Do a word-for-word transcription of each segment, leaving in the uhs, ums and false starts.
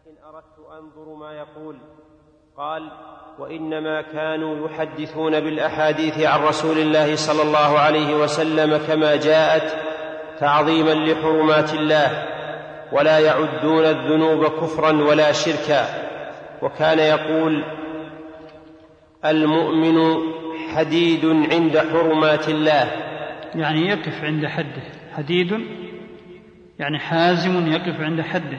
ولكن أردت أنظر ما يقول. قال: وإنما كانوا يحدثون بالأحاديث عن رسول الله صلى الله عليه وسلم كما جاءت تعظيما لحرمات الله، ولا يعدون الذنوب كفرا ولا شركا. وكان يقول: المؤمن حديد عند حرمات الله، يعني يقف عند حده. حديد يعني حازم يقف عند حده.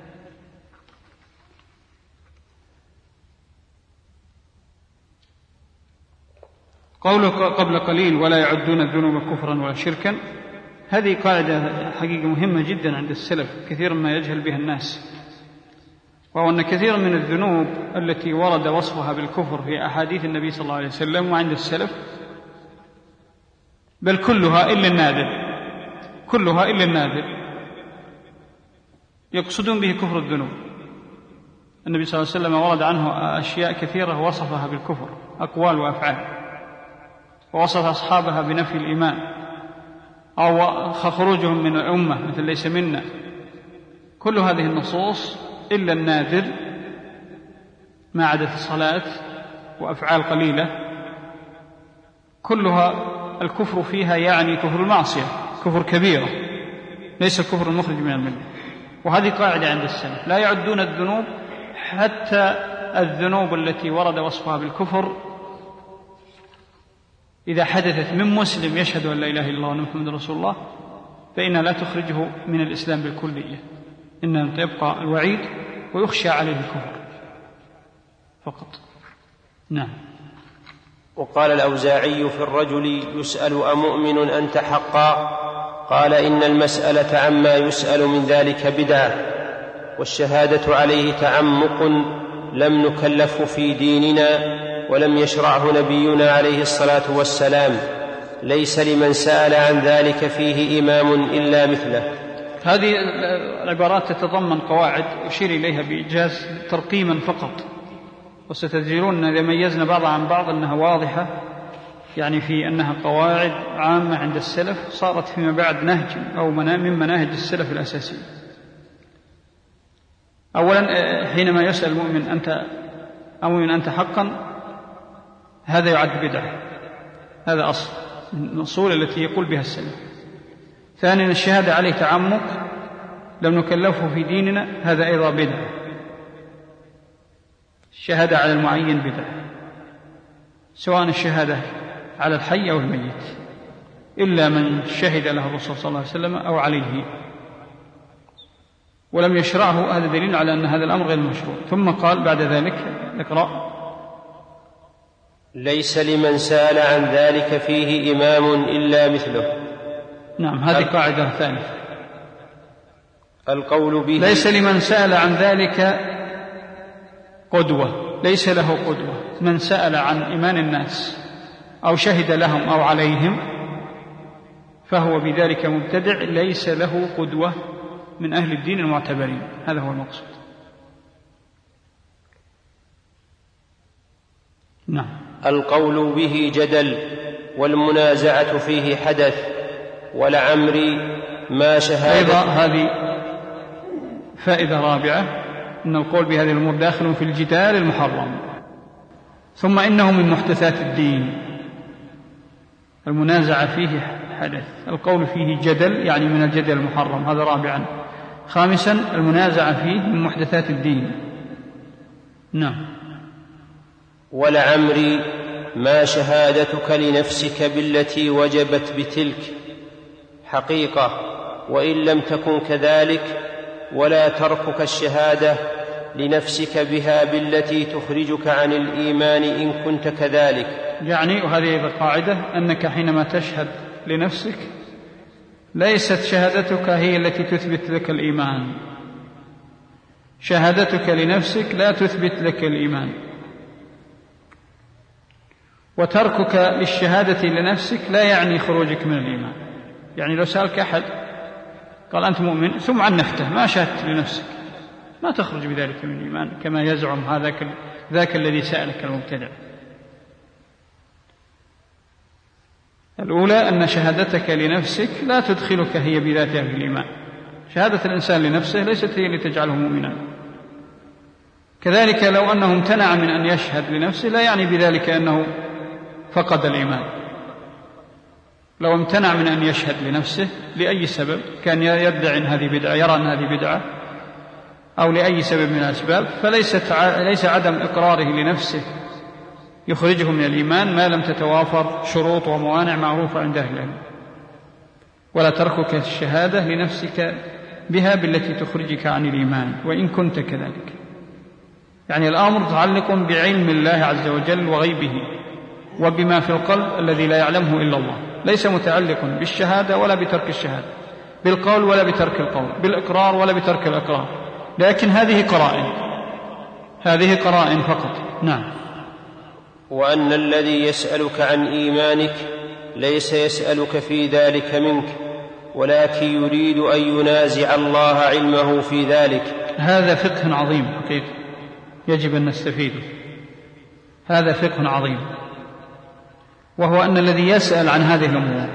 قوله قبل قليل: ولا يعدون الذنوب كفرا ولا شركا، هذه قاعدة حقيقة مهمة جدا عند السلف، كثيرا ما يجهل بها الناس، وهو أن كثيرا من الذنوب التي ورد وصفها بالكفر في أحاديث النبي صلى الله عليه وسلم وعند السلف، بل كلها إلا النادر، كلها إلا النادر يقصدون به كفر الذنوب. النبي صلى الله عليه وسلم ورد عنه أشياء كثيرة وصفها بالكفر، أقوال وأفعال، ووصف أصحابها بنفي الإيمان أو خروجهم من الأمة مثل ليس منا. كل هذه النصوص إلا النادر ما عدا الصلاة وأفعال قليلة كلها الكفر فيها يعني كفر المعصية، كفر كبيرة، ليس الكفر المخرج من الملة. وهذه قاعدة عند السلف، لا يعدون الذنوب حتى الذنوب التي ورد وصفها بالكفر إذا حدثت من مسلم يشهد أن لا إله إلا الله وأن محمد رسول الله فإنها لا تخرجه من الإسلام بالكلية، إنها يبقى الوعيد ويخشى عليه الكفر فقط. نعم. وقال الأوزاعي في الرجل يسأل أمؤمن أنت حقا؟ قال: إن المسألة عما يسأل من ذلك بدعة، والشهادة عليه تعمق لم نكلفه في ديننا ولم يشرعه نبينا عليه الصلاة والسلام، ليس لمن سأل عن ذلك فيه إمام إلا مثله. هذه العبارات تتضمن قواعد أشير إليها بإيجاز ترقيما فقط، وستجدون إذا ميزنا بعضها عن بعض أنها واضحة، يعني في أنها قواعد عامة عند السلف صارت فيما بعد نهج أو من مناهج السلف الأساسية. أولا، حينما يسأل المؤمن أنت أمؤمن أنت حقا، هذا يعد بدعة، هذا أصل من الأصول التي يقول بها السلف. ثانيا، الشهادة عليه تعمق لم نكلفه في ديننا، هذا أيضا بدعة. الشهادة على المعين بدعة، سواء الشهادة على الحي أو الميت، إلا من شهد له الرسول صلى الله عليه وسلم أو عليه ولم يشرعه، هذا دليل على أن هذا الأمر غير مشروع. ثم قال بعد ذلك: اقرأ: ليس لمن سأل عن ذلك فيه إمام إلا مثله. نعم، هذه قاعدة ثالثة. القول به ليس لمن سأل عن ذلك قدوة، ليس له قدوة. من سأل عن إيمان الناس أو شهد لهم أو عليهم فهو بذلك مبتدع، ليس له قدوة من أهل الدين المعتبرين، هذا هو المقصود. نعم. القول به جدل والمنازعة فيه حدث، ولعمري ما شهادة. أيضا هذه فائدة رابعة، أن القول بهذه الأمور داخل في الجدال المحرم. ثم إنه من محدثات الدين، المنازعة فيه حدث، القول فيه جدل يعني من الجدل المحرم، هذا رابعا. خامسا، المنازعة فيه من محدثات الدين. نعم. ولعمري ما شهادتك لنفسك بالتي وجبت بتلك حقيقة، وإن لم تكن كذلك، ولا تركك الشهادة لنفسك بها بالتي تخرجك عن الإيمان إن كنت كذلك. يعني وهذه أيضا قاعدة، أنك حينما تشهد لنفسك ليست شهادتك هي التي تثبت لك الإيمان، شهادتك لنفسك لا تثبت لك الإيمان، وتركك للشهادة لنفسك لا يعني خروجك من الإيمان. يعني لو سألك أحد قال أنت مؤمن ثم عنفته ما شهدت لنفسك، ما تخرج بذلك من الإيمان كما يزعم هذاك ذاك الذي سألك المبتدع. الأولى أن شهادتك لنفسك لا تدخلك هي بذاتها في الإيمان، شهادة الإنسان لنفسه ليست هي اللي تجعله مؤمنا، كذلك لو أنه امتنع من أن يشهد لنفسه لا يعني بذلك أنه فقد الإيمان. لو امتنع من أن يشهد لنفسه لأي سبب، كان يدعي أن هذه بدعة، يرى أن هذه بدعة، أو لأي سبب من الأسباب، فليست ليس عدم إقراره لنفسه يخرجه من الإيمان ما لم تتوافر شروط وموانع معروفة عند أهل العلم. ولا تركك الشهادة لنفسك بها بالتي تخرجك عن الإيمان وإن كنت كذلك. يعني الأمر متعلق بعلم الله عز وجل وغيبه وبما في القلب الذي لا يعلمه إلا الله، ليس متعلق بالشهادة ولا بترك الشهادة، بالقول ولا بترك القول، بالإقرار ولا بترك الإقرار، لكن هذه قرائن، هذه قرائن فقط. نعم. وأن الذي يسألك عن إيمانك ليس يسألك في ذلك منك، ولكن يريد أن ينازع الله علمه في ذلك. هذا فقه عظيم حقيقة يجب أن نستفيده، هذا فقه عظيم، وهو أن الذي يسأل عن هذه الأمور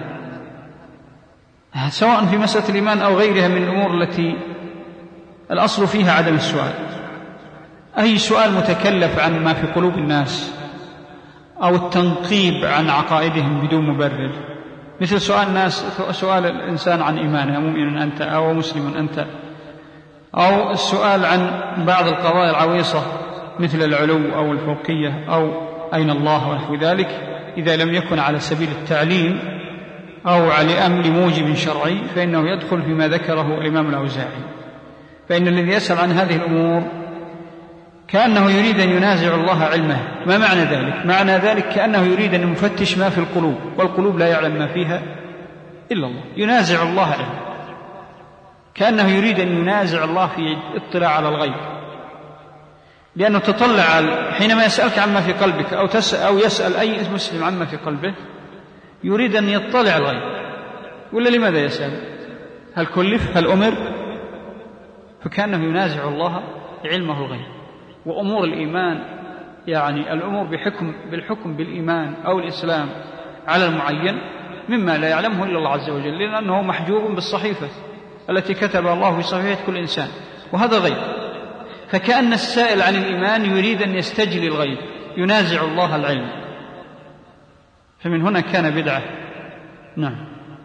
سواء في مسألة الإيمان أو غيرها من الأمور التي الأصل فيها عدم السؤال، أي سؤال متكلف عن ما في قلوب الناس أو التنقيب عن عقائدهم بدون مبرر، مثل سؤال الناس سؤال الإنسان عن إيمانه، مؤمن أنت أو مسلم أنت، أو السؤال عن بعض القضايا العويصة مثل العلو أو الفوقية أو أين الله ونحو ذلك، إذا لم يكن على سبيل التعليم أو على أمر موجب شرعي فإنه يدخل فيما ذكره الإمام الأوزاعي. فإن الذي يسأل عن هذه الأمور كأنه يريد أن ينازع الله علمه. ما معنى ذلك؟ معنى ذلك كأنه يريد أن يفتش ما في القلوب، والقلوب لا يعلم ما فيها إلا الله، ينازع الله علمه، كأنه يريد أن ينازع الله في اطلاع على الغيب، لأنه تطلع حينما يسألك عما في قلبك أو, أو يسأل أي مسلم عما في قلبه يريد أن يطلع الغيب، ولا لماذا يسأل؟ هل كلف؟ هل أمر؟ فكأنه ينازع الله علمه الغيب. وأمور الإيمان يعني الأمور بحكم بالحكم بالإيمان أو الإسلام على المعين مما لا يعلمه إلا الله عز وجل، لأنه محجوب بالصحيفة التي كتب الله في صحيفة كل إنسان، وهذا غيب. فكأن السائل عن الإيمان يريد أن يستجلي الغيب، ينازع الله العلم، فمن هنا كان بدعة. نعم.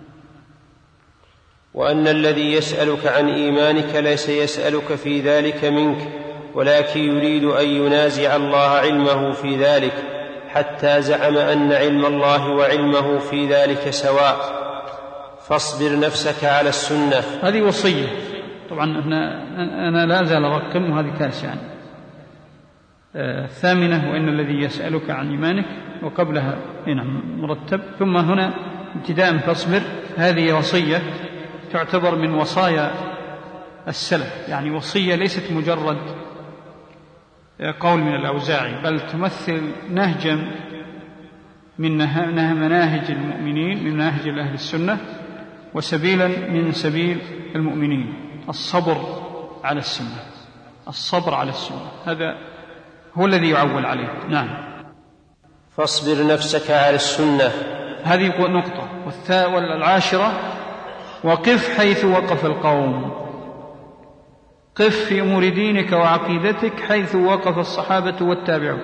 وأن الذي يسألك عن إيمانك ليس يسألك في ذلك منك، ولكن يريد أن ينازع الله علمه في ذلك، حتى زعم أن علم الله وعلمه في ذلك سواء. فاصبر نفسك على السنة. هذه وصية طبعا، أنا لا أزال أرقم، وهذه تاسعة يعني. آه الثامنة وإن الذي يسألك عن إيمانك، وقبلها هنا مرتب، ثم هنا ابتداء فاصبر. هذه وصية تعتبر من وصايا السلف، يعني وصية ليست مجرد قول من الأوزاعي، بل تمثل نهجا من مناهج المؤمنين، من مناهج أهل السنة، وسبيلا من سبيل المؤمنين، الصبر على السنة، الصبر على السنة، هذا هو الذي يعول عليه. نعم. فاصبر نفسك على السنة. هذه نقطة. والعاشرة وقف حيث وقف القوم. قف في أمور دينك وعقيدتك حيث وقف الصحابة والتابعون،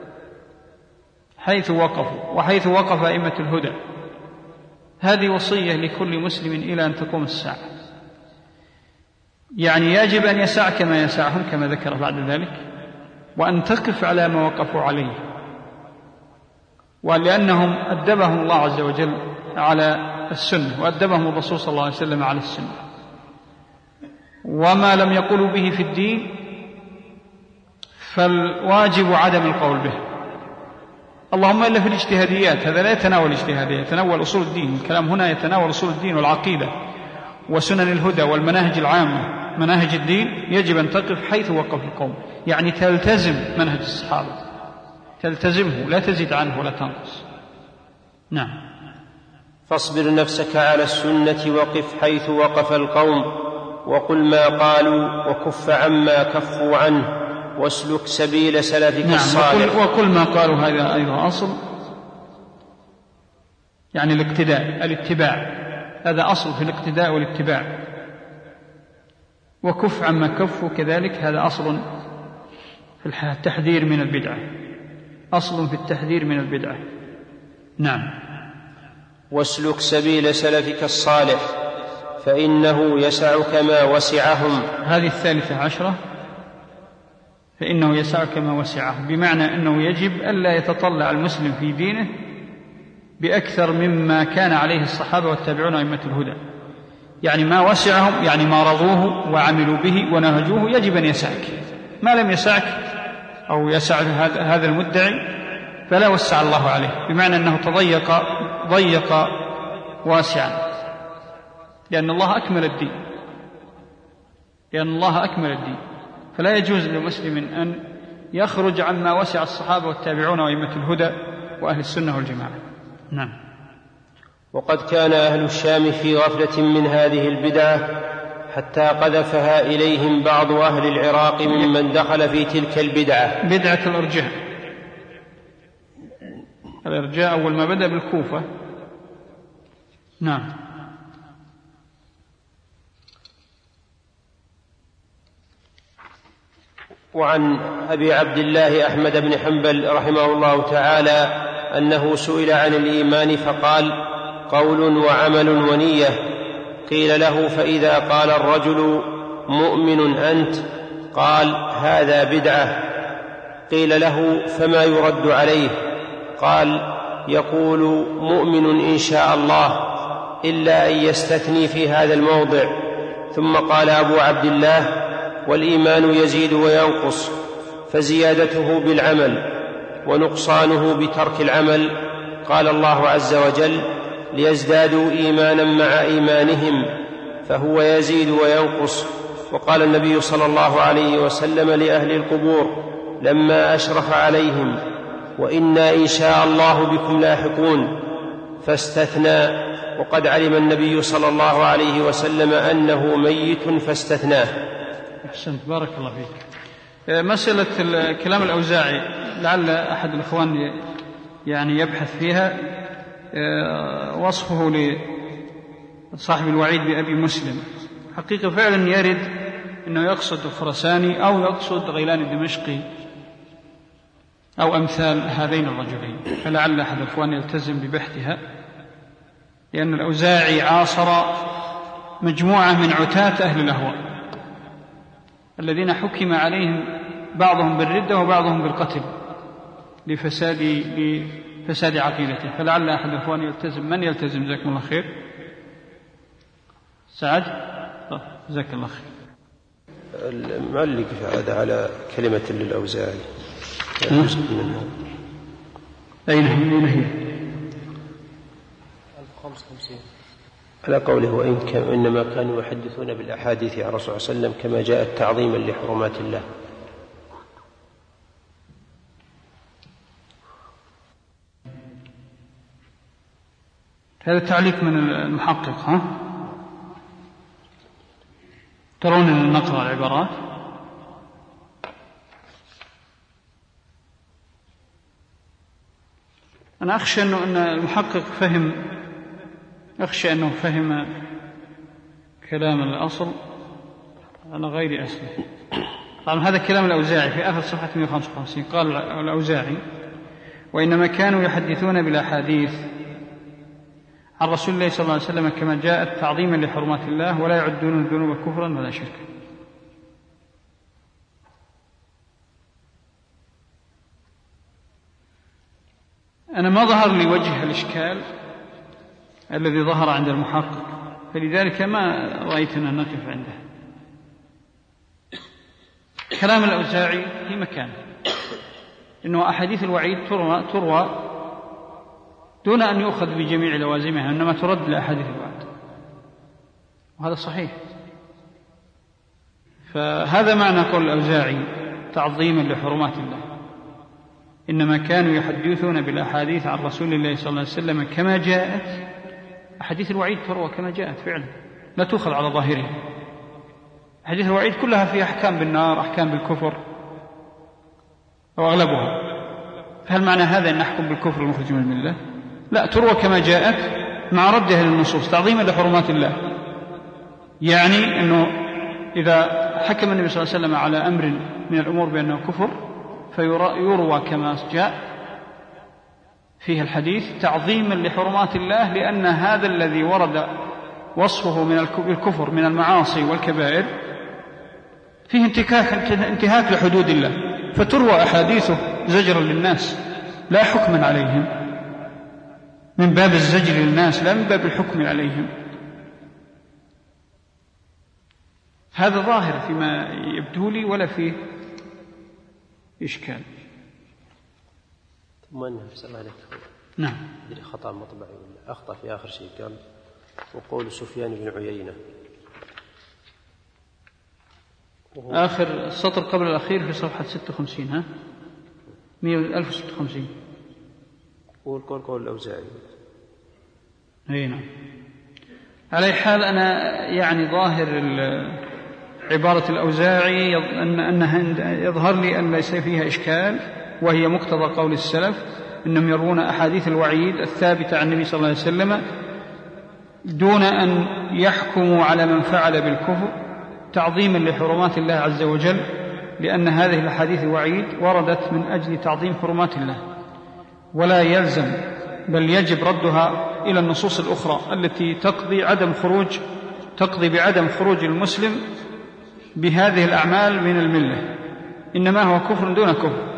حيث وقفوا وحيث وقف أئمة الهدى. هذه وصية لكل مسلم إلى أن تقوم الساعة، يعني يجب أن يسعك ما يسعهم كما ذكر بعد ذلك، وأن تقف على ما وقفوا عليه، ولأنهم أدبهم الله عز وجل على السنة، وأدبهم الرسول صلى الله عليه وسلم على السنة، وما لم يقولوا به في الدين فالواجب عدم القول به، اللهم إلا في الاجتهاديات، هذا لا يتناول الاجتهاديات، يتناول أصول الدين. الكلام هنا يتناول أصول الدين والعقيدة وسنن الهدى والمناهج العامة، مناهج الدين يجب أن تقف حيث وقف القوم، يعني تلتزم منهج الصحابة، تلتزمه، لا تزيد عنه ولا تنقص. نعم. فاصبر نفسك على السنة وقف حيث وقف القوم، وقل ما قالوا وكف عما كفوا عنه، واسلك سبيل سلفك نعم. الصالح. وكل, وكل ما قالوا هذا أيضا أصل، يعني الاقتداء، الاتباع، هذا أصل في الاقتداء والاتباع. وكف عما كفوا كذلك، هذا أصل في التحذير من البدعة، أصل في التحذير من البدعة. نعم. واسلك سبيل سلفك الصالح فإنه يسعك ما وسعهم. هذه الثالثة عشرة، فإنه يسعك ما وسعهم، بمعنى أنه يجب ألا يتطلع المسلم في دينه بأكثر مما كان عليه الصحابة والتابعون أئمة الهدى. يعني ما وسعهم، يعني ما رضوه وعملوا به ونهجوه، يجب أن يسعك. ما لم يسعك أو يسع هذا المدعي فلا وسع الله عليه، بمعنى أنه تضيق ضيق واسعا، لأن الله أكمل الدين لأن الله أكمل الدين فلا يجوز لمسلم أن يخرج عما وسع الصحابة والتابعون وأئمة الهدى وأهل السنة والجماعة. نعم. وقد كان أهل الشام في غفلة من هذه البدعة حتى قذفها إليهم بعض أهل العراق ممن دخل في تلك البدعة. بدعة الإرجاء. الإرجاء أول ما بدأ بالكوفة. نعم. وعن أبي عبد الله أحمد بن حنبل رحمه الله تعالى أنه سئل عن الإيمان فقال: قول وعمل ونية. قيل له: فإذا قال الرجل مؤمن أنت؟ قال: هذا بدعة. قيل له: فما يرد عليه؟ قال: يقول مؤمن إن شاء الله، إلا أن يستثني في هذا الموضع. ثم قال أبو عبد الله: والإيمان يزيد وينقص، فزيادته بالعمل ونقصانه بترك العمل. قال الله عز وجل: ليزدادوا إيمانا مع إيمانهم، فهو يزيد وينقص. وقال النبي صلى الله عليه وسلم لأهل القبور لما أشرف عليهم: وإنا إن شاء الله بكم لاحقون، فاستثنى. وقد علم النبي صلى الله عليه وسلم أنه ميت فاستثناه. أحسنت، بارك الله فيك. مسألة كلام الأوزاعي لعل أحد الإخوان يعني يبحث فيها، وصفه لصاحب الوعيد بأبي مسلم. حقيقة فعلا يرد أنه يقصد الخرساني أو يقصد غيلان الدمشقي أو أمثال هذين الرجلين، فلعل أحد الإخوان يلتزم ببحثها، لأن الأوزاعي عاصر مجموعة من عتاة أهل الأهواء الذين حكم عليهم بعضهم بالردة وبعضهم بالقتل لفساد لفساد عقيدته، فلعل أحد الإخوان يلتزم. من يلتزم؟ جزاكم الله خير. سعد، جزاك الله خير. المعلق هذا على كلمة للأوزاعي أين هي؟ على قوله: وإن كان إنما كانوا يحدثون بالأحاديث عن الرسول صلى الله عليه وسلم كما جاءت تعظيما لحرمات الله. هذا تعليق من المحقق. ها ترون أن نقرأ العبارات. أنا أخشى أنه أن المحقق فهم أخشى أنه فهم كلام الأصل على غير أصله. طبعا هذا كلام الأوزاعي في آخر صفحة مئة وخمسة وخمسين. قال الأوزاعي: وإنما كانوا يحدثون بالأحاديث عن رسول الله صلى الله عليه وسلم كما جاءت تعظيما لحرمات الله، ولا يعدون الذنوب كفرا ولا شركا. أنا ما ظهر لي وجه الإشكال الذي ظهر عند المحقق، فلذلك ما رأيتنا نقف عنده. كلام الأوزاعي في مكان، إنه أحاديث الوعيد تروى, تروى دون أن يؤخذ بجميع لوازمها، إنما ترد لأحاديث الوعد، وهذا صحيح. فهذا معنى قول الأوزاعي تعظيما لحرمات الله. إنما كانوا يحدثون بالأحاديث عن رسول الله صلى الله عليه وسلم كما جاءت. أحاديث الوعيد تروى كما جاءت فعلا، لا تؤخذ على ظاهرها. أحاديث الوعيد كلها فيها أحكام بالنار، أحكام بالكفر، أو أغلبها. فهل معنى هذا أن نحكم بالكفر المخرج من الملة؟ لا، تروى كما جاءت مع ردها للنصوص تعظيما لحرمات الله. يعني أنه إذا حكم النبي صلى الله عليه وسلم على أمر من الأمور بأنه كفر فيروى كما جاء فيه الحديث تعظيما لحرمات الله، لأن هذا الذي ورد وصفه من الكفر من المعاصي والكبائر فيه انتهاك, انتهاك لحدود الله، فتروى أحاديثه زجرا للناس لا حكما عليهم، من باب الزجر للناس لا من باب الحكم عليهم. هذا ظاهر فيما يبدو لي ولا فيه إشكال. ثم أنه في عليك نعم يدري خطأ مطبعي ولا أخطأ في آخر شيء، قال وقول سفيان بن عيينة آخر السطر قبل الأخير في صفحة ستة وخمسين ها مئة ألف وستة وخمسين والقول قول الأوزاعي. أي نعم. على حال أنا يعني ظاهر عبارة الأوزاعي أن أنها يظهر لي أن ليس فيها إشكال، وهي مقتضى قول السلف إنهم يرون أحاديث الوعيد الثابتة عن النبي صلى الله عليه وسلم دون أن يحكموا على من فعل بالكفر تعظيما لحرمات الله عز وجل، لأن هذه الأحاديث الوعيد وردت من أجل تعظيم حرمات الله، ولا يلزم بل يجب ردها إلى النصوص الأخرى التي تقضي عدم خروج تقضي بعدم خروج المسلم بهذه الأعمال من الملة، إنما هو كفر دون كفر،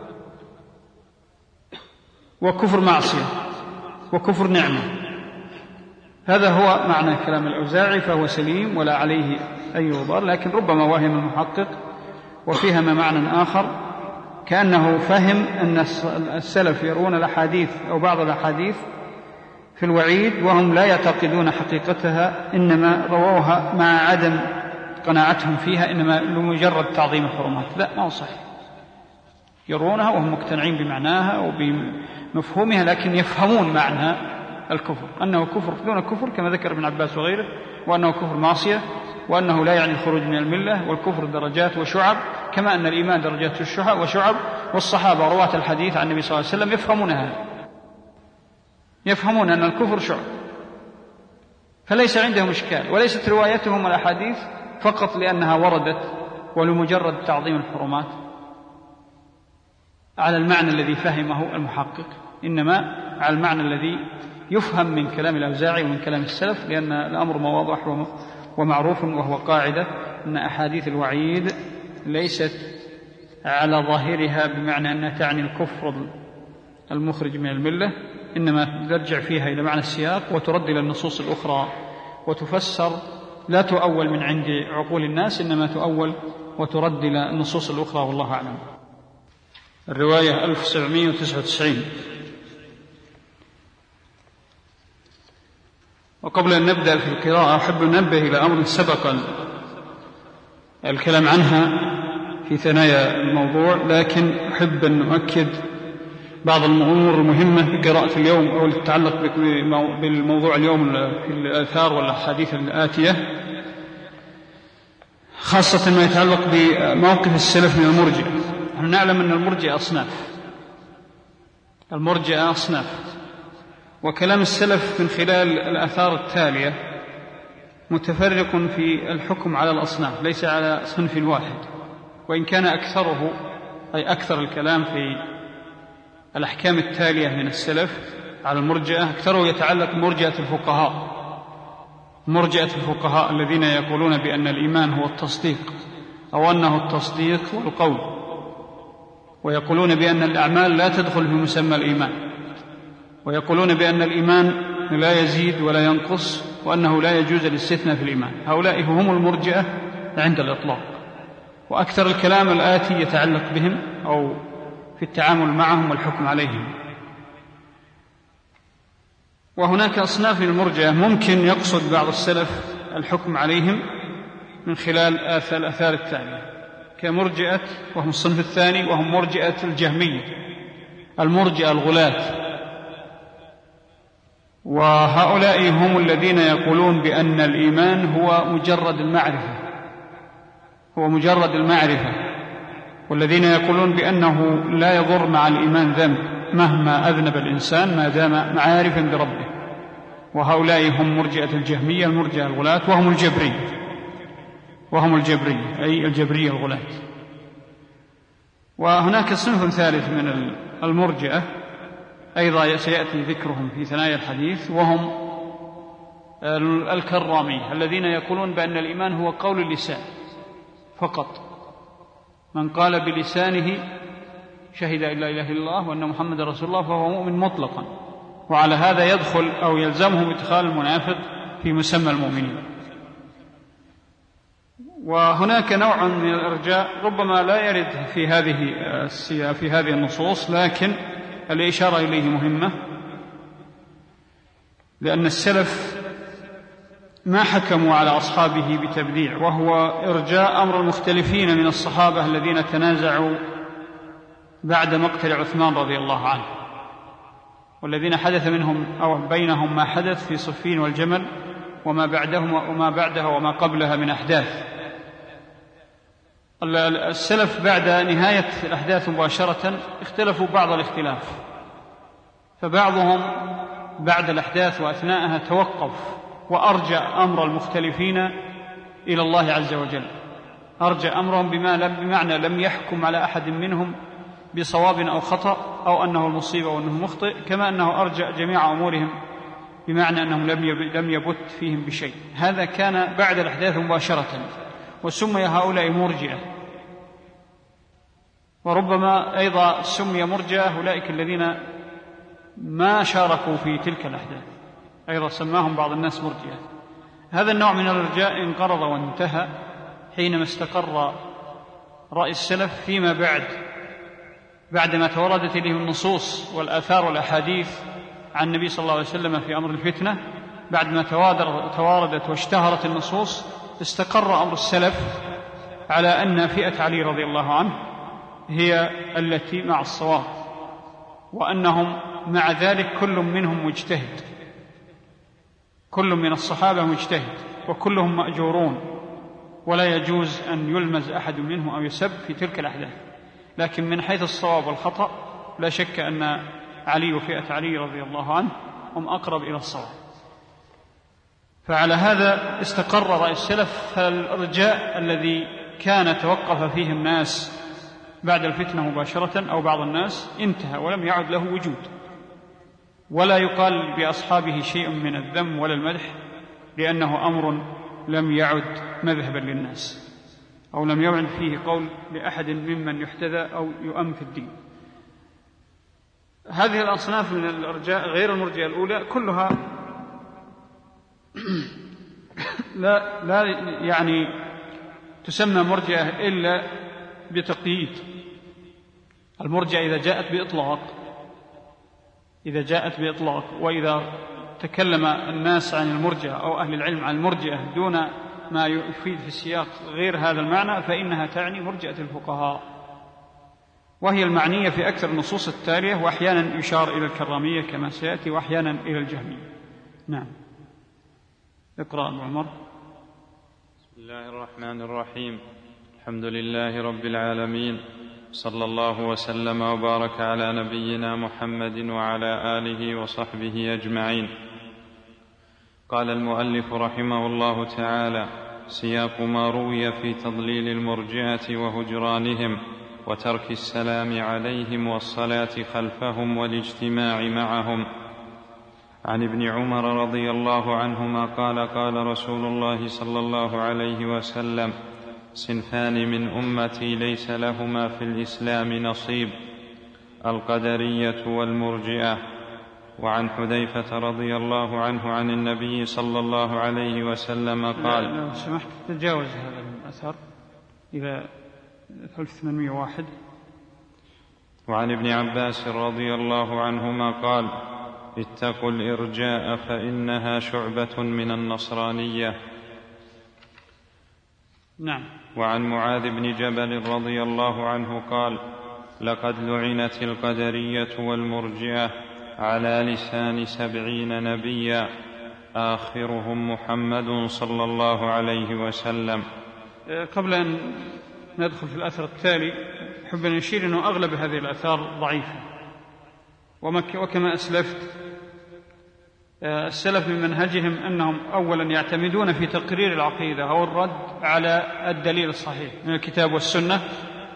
وكفر معصية وكفر نعمة. هذا هو معنى كلام الأوزاعي، فهو سليم ولا عليه أي غبار، لكن ربما وهم المحقق وفهم معنى آخر، كأنه فهم أن السلف يرون الأحاديث أو بعض الأحاديث في الوعيد وهم لا يعتقدون حقيقتها، إنما رووها مع عدم قناعتهم فيها، إنما لمجرد تعظيم الحرمات. لا، ما هو صحيح، يرونها وهم مقتنعين بمعناها وبمفهومها، لكن يفهمون معنى الكفر أنه كفر دون كفر كما ذكر ابن عباس وغيره، وأنه كفر معصية، وأنه لا يعني الخروج من الملة، والكفر درجات وشعب، كما أن الإيمان درجات وشعب. والصحابة رواة الحديث عن النبي صلى الله عليه وسلم يفهمونها، يفهمون أن الكفر شعب، فليس عندهم إشكال، وليست روايتهم الأحاديث فقط لأنها وردت ولمجرد تعظيم الحرمات على المعنى الذي فهمه المحقق، إنما على المعنى الذي يفهم من كلام الأوزاعي ومن كلام السلف، لأن الأمر واضح ومعروف، وهو قاعدة أن أحاديث الوعيد ليست على ظاهرها بمعنى أنها تعني الكفر المخرج من الملة، إنما ترجع فيها إلى معنى السياق وترد إلى النصوص الأخرى وتفسر، لا تؤول من عند عقول الناس، إنما تؤول وترد إلى النصوص الأخرى، والله أعلم. الرواية ألف وسبعمائة وتسعة وتسعين. وقبل أن نبدأ في القراءة أحب أن ننبه إلى أمر سبق الكلام عنها في ثنايا الموضوع، لكن أحب أن نؤكد بعض الأمور المهمة في قراءة اليوم أو تتعلق بالموضوع اليوم في الآثار والأحاديث الآتية، خاصة ما يتعلق بموقف السلف من المرجئة. نحن نعلم أن المرجئة أصناف المرجئة أصناف وكلام السلف من خلال الآثار التالية متفرق في الحكم على الأصناف، ليس على صنف واحد، وإن كان أكثره أي أكثر الكلام في الأحكام التالية من السلف على المرجئة أكثره يتعلق بمرجئة الفقهاء مرجئة الفقهاء الذين يقولون بأن الإيمان هو التصديق، أو أنه التصديق والقول، ويقولون بأن الأعمال لا تدخل في مسمى الإيمان، ويقولون بأن الإيمان لا يزيد ولا ينقص، وأنه لا يجوز الاستثناء في الإيمان. هؤلاء هم المرجئة عند الإطلاق، وأكثر الكلام الآتي يتعلق بهم أو في التعامل معهم والحكم عليهم. وهناك أصناف من المرجئة ممكن يقصد بعض السلف الحكم عليهم من خلال الآثار التالية، كمرجئة، وهم الصنف الثاني، وهم مرجئة الجهمية، المرجئة الغلاة، وهؤلاء هم الذين يقولون بأن الإيمان هو مجرد المعرفة هو مجرد المعرفة والذين يقولون بأنه لا يضر مع الإيمان ذنب مهما أذنب الإنسان ما دام عارفا بربه. وهؤلاء هم مرجئة الجهمية المرجئة الغلاة، وهم الجبرية وهم الجبرية أي الجبرية الغلاة. وهناك صنف ثالث من المرجئة أيضا سيأتي ذكرهم في ثنايا الحديث، وهم الكرامية الذين يقولون بأن الإيمان هو قول اللسان فقط. من قال بلسانه شهد أن لا إله إلا الله وأن محمد رسول الله فهو مؤمن مطلقا، وعلى هذا يدخل أو يلزمه إدخال المنافق في مسمى المؤمنين. وهناك نوع من الإرجاء ربما لا يرد في هذه في هذه النصوص، لكن الإشارة إليه مهمة، لأن السلف ما حكموا على أصحابه بتبديع، وهو إرجاء أمر المختلفين من الصحابة الذين تنازعوا بعد مقتل عثمان رضي الله عنه، والذين حدث منهم أو بينهم ما حدث في صفين والجمل وما بعدهم وما بعدها وما قبلها من أحداث. السلف بعد نهاية الأحداث مباشرة اختلفوا بعض الاختلاف، فبعضهم بعد الأحداث وأثناءها توقف وأرجع أمر المختلفين إلى الله عز وجل، أرجع أمرهم بما لم بمعنى لم يحكم على أحد منهم بصواب أو خطأ أو أنه المصيبة وأنه مخطئ، كما أنه أرجع جميع أمورهم بمعنى أنهم لم يبت فيهم بشيء. هذا كان بعد الأحداث مباشرة، وسمي هؤلاء مرجئة. وربما أيضا سمي مرجئة أولئك الذين ما شاركوا في تلك الأحداث، أيضا سماهم بعض الناس مرجئة. هذا النوع من الإرجاء انقرض وانتهى حينما استقر رأي السلف فيما بعد، بعدما توردت إليهم النصوص والآثار والأحاديث عن النبي صلى الله عليه وسلم في أمر الفتنة. بعدما تواردت واشتهرت النصوص استقر أمر السلف على أن فئة علي رضي الله عنه هي التي مع الصواب، وأنهم مع ذلك كل منهم مجتهد، كل من الصحابة مجتهد وكلهم مأجورون، ولا يجوز أن يلمز أحد منهم أو يسب في تلك الأحداث. لكن من حيث الصواب والخطأ لا شك أن علي وفئة علي رضي الله عنه هم أقرب إلى الصواب. فعلى هذا استقر رأي السلف. فالإرجاء الذي كان توقف فيه الناس بعد الفتنة مباشرة أو بعض الناس انتهى ولم يعد له وجود، ولا يقال بأصحابه شيء من الذم ولا المدح، لأنه أمر لم يعد مذهبا للناس، أو لم يعد فيه قول لأحد ممن يحتذى أو يؤم في الدين. هذه الأصناف من الإرجاء غير المرجئة الأولى كلها لا, لا يعني تسمى مرجئة إلا بتقييد. المرجئة إذا جاءت بإطلاق إذا جاءت بإطلاق وإذا تكلم الناس عن المرجئة أو أهل العلم عن المرجئة دون ما يفيد في السياق غير هذا المعنى فإنها تعني مرجئة الفقهاء، وهي المعنية في أكثر النصوص التالية، وأحيانا يشار إلى الكرامية كما سيأتي، وأحيانا إلى الجهمية. نعم، اقرأ أبو عمر. بسم الله الرحمن الرحيم. الحمد لله رب العالمين، صلى الله وسلم وبارك على نبينا محمد وعلى آله وصحبه أجمعين. قال المؤلف رحمه الله تعالى: سياق ما روي في تضليل المرجئة وهجرانهم وترك السلام عليهم والصلاة خلفهم والاجتماع معهم. عن ابن عمر رضي الله عنهما قال: قال رسول الله صلى الله عليه وسلم: صنفان من أمتي ليس لهما في الإسلام نصيب، القدرية والمرجئة. وعن حذيفة رضي الله عنه عن النبي صلى الله عليه وسلم قال: لو سمحت تجاوز هذا الأثر إلى ألف وثمانمائة وواحد. وعن ابن عباس رضي الله عنهما قال: اتقوا الإرجاء فإنها شعبة من النصرانية. نعم. وعن معاذ بن جبل رضي الله عنه قال: لقد لعنت القدرية والمرجئة على لسان سبعين نبيا آخرهم محمد صلى الله عليه وسلم. قبل أن ندخل في الأثر التالي أحب أن نشير أنه أغلب هذه الآثار ضعيفة، وكما أسلفت السلف من منهجهم أنهم أولا يعتمدون في تقرير العقيدة أو الرد على الدليل الصحيح من الكتاب والسنة،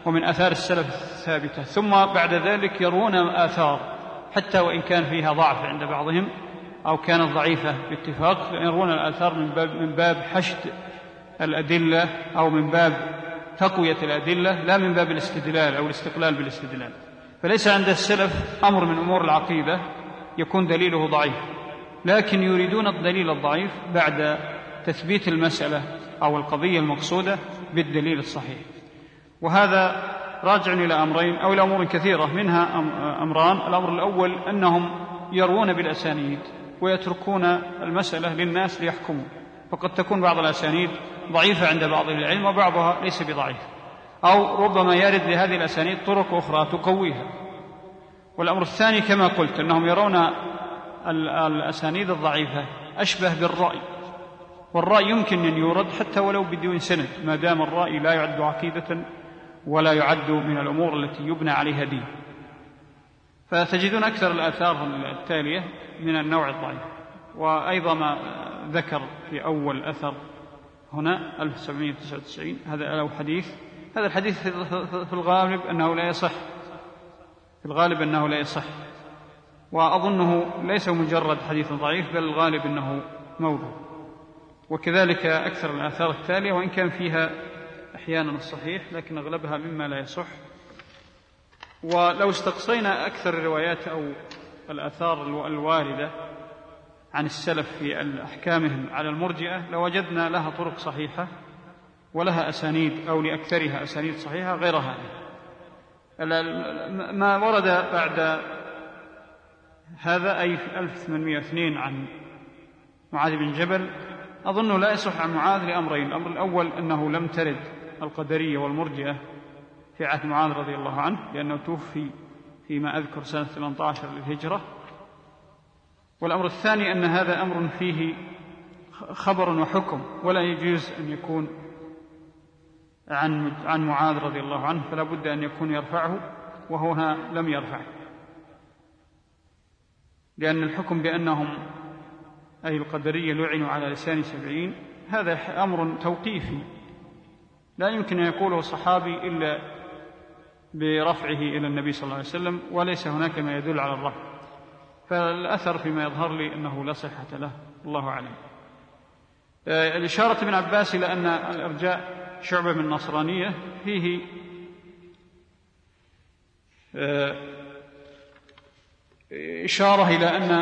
ومن آثار السلف الثابتة. ثم بعد ذلك يروون آثار حتى وإن كان فيها ضعف عند بعضهم أو كانت ضعيفة باتفاق، يروون الآثار من باب, من باب حشد الأدلة أو من باب تقوية الأدلة، لا من باب الاستدلال أو الاستقلال بالاستدلال. فليس عند السلف أمر من أمور العقيدة يكون دليله ضعيف، لكن يريدون الدليل الضعيف بعد تثبيت المسألة أو القضية المقصودة بالدليل الصحيح. وهذا راجع إلى أمرين أو إلى أمور كثيرة، منها أمران. الأمر الأول أنهم يروون بالأسانيد ويتركون المسألة للناس ليحكموا، فقد تكون بعض الأسانيد ضعيفة عند بعض العلم وبعضها ليس بضعيف، أو ربما يرد لهذه الأسانيد طرق أخرى تقويها. والأمر الثاني كما قلت أنهم يرون الأسانيد الضعيفة أشبه بالرأي، والرأي يمكن أن يورد حتى ولو بدون سند، ما دام الرأي لا يعد عقيدة ولا يعد من الأمور التي يبنى عليها دين. فتجدون أكثر الآثار التالية من النوع الضعيف. وأيضا ما ذكر في أول أثر هنا ألف وسبعمائة وتسعة وتسعين، هذا له حديث، هذا الحديث في الغالب أنه لا يصح، في الغالب أنه لا يصح، وأظنه ليس مجرد حديث ضعيف، بل الغالب أنه موضوع. وكذلك أكثر الآثار التالية، وإن كان فيها أحيانا الصحيح لكن أغلبها مما لا يصح. ولو استقصينا أكثر الروايات أو الآثار الواردة عن السلف في أحكامهم على المرجئة لوجدنا لها طرق صحيحة ولها أسانيد أو لأكثرها أسانيد صحيحة غير هذه. ما ورد بعد هذا أي في ألف وثمانمائة واثنين عن معاذ بن جبل أظنه لا يصح عن معاذ لأمرين. الأمر الأول أنه لم ترد القدرية والمرجئة في عهد معاذ رضي الله عنه، لأنه توفي فيما أذكر سنة ثمانية عشر للهجرة. والأمر الثاني أن هذا أمر فيه خبر وحكم، ولا يجوز أن يكون عن عن معاذ رضي الله عنه، فلا بد أن يكون يرفعه، وهو هنا لم يرفعه، لأن الحكم بأنهم أي القدرية لعنوا على لسان سبعين هذا أمر توقيفي لا يمكن أن يقوله صحابي إلا برفعه إلى النبي صلى الله عليه وسلم، وليس هناك ما يدل على الرفع. فالأثر فيما يظهر لي أنه لا صحة له، الله أعلم. الإشارة ابن عباس إلى أن الإرجاء شعبة من النصرانية فيه إشارة إلى أن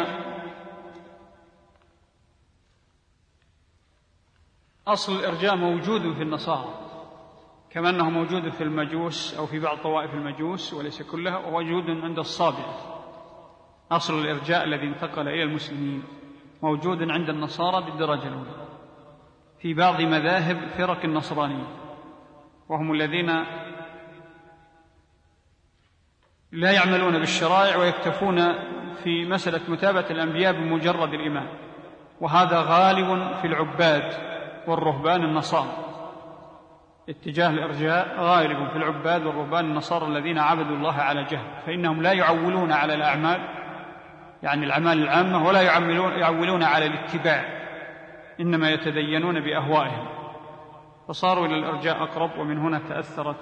أصل الإرجاء موجود في النصارى كما أنه موجود في المجوس أو في بعض طوائف المجوس وليس كلها، وموجود عند الصابئة. أصل الإرجاء الذي انتقل إلى المسلمين موجود عند النصارى بالدرجة الأولى في بعض مذاهب فرق النصرانية، وهم الذين لا يعملون بالشرائع ويكتفون في مسألة متابعة الأنبياء بمجرد الإيمان، وهذا غالب في العباد والرهبان النصارى. اتجاه الإرجاء غالب في العباد والرهبان النصارى الذين عبدوا الله على جهل، فإنهم لا يعولون على الأعمال يعني الأعمال العامة، ولا يعولون, يعولون على الاتباع، إنما يتدينون بأهوائهم، فصاروا إلى الإرجاء أقرب. ومن هنا تأثرت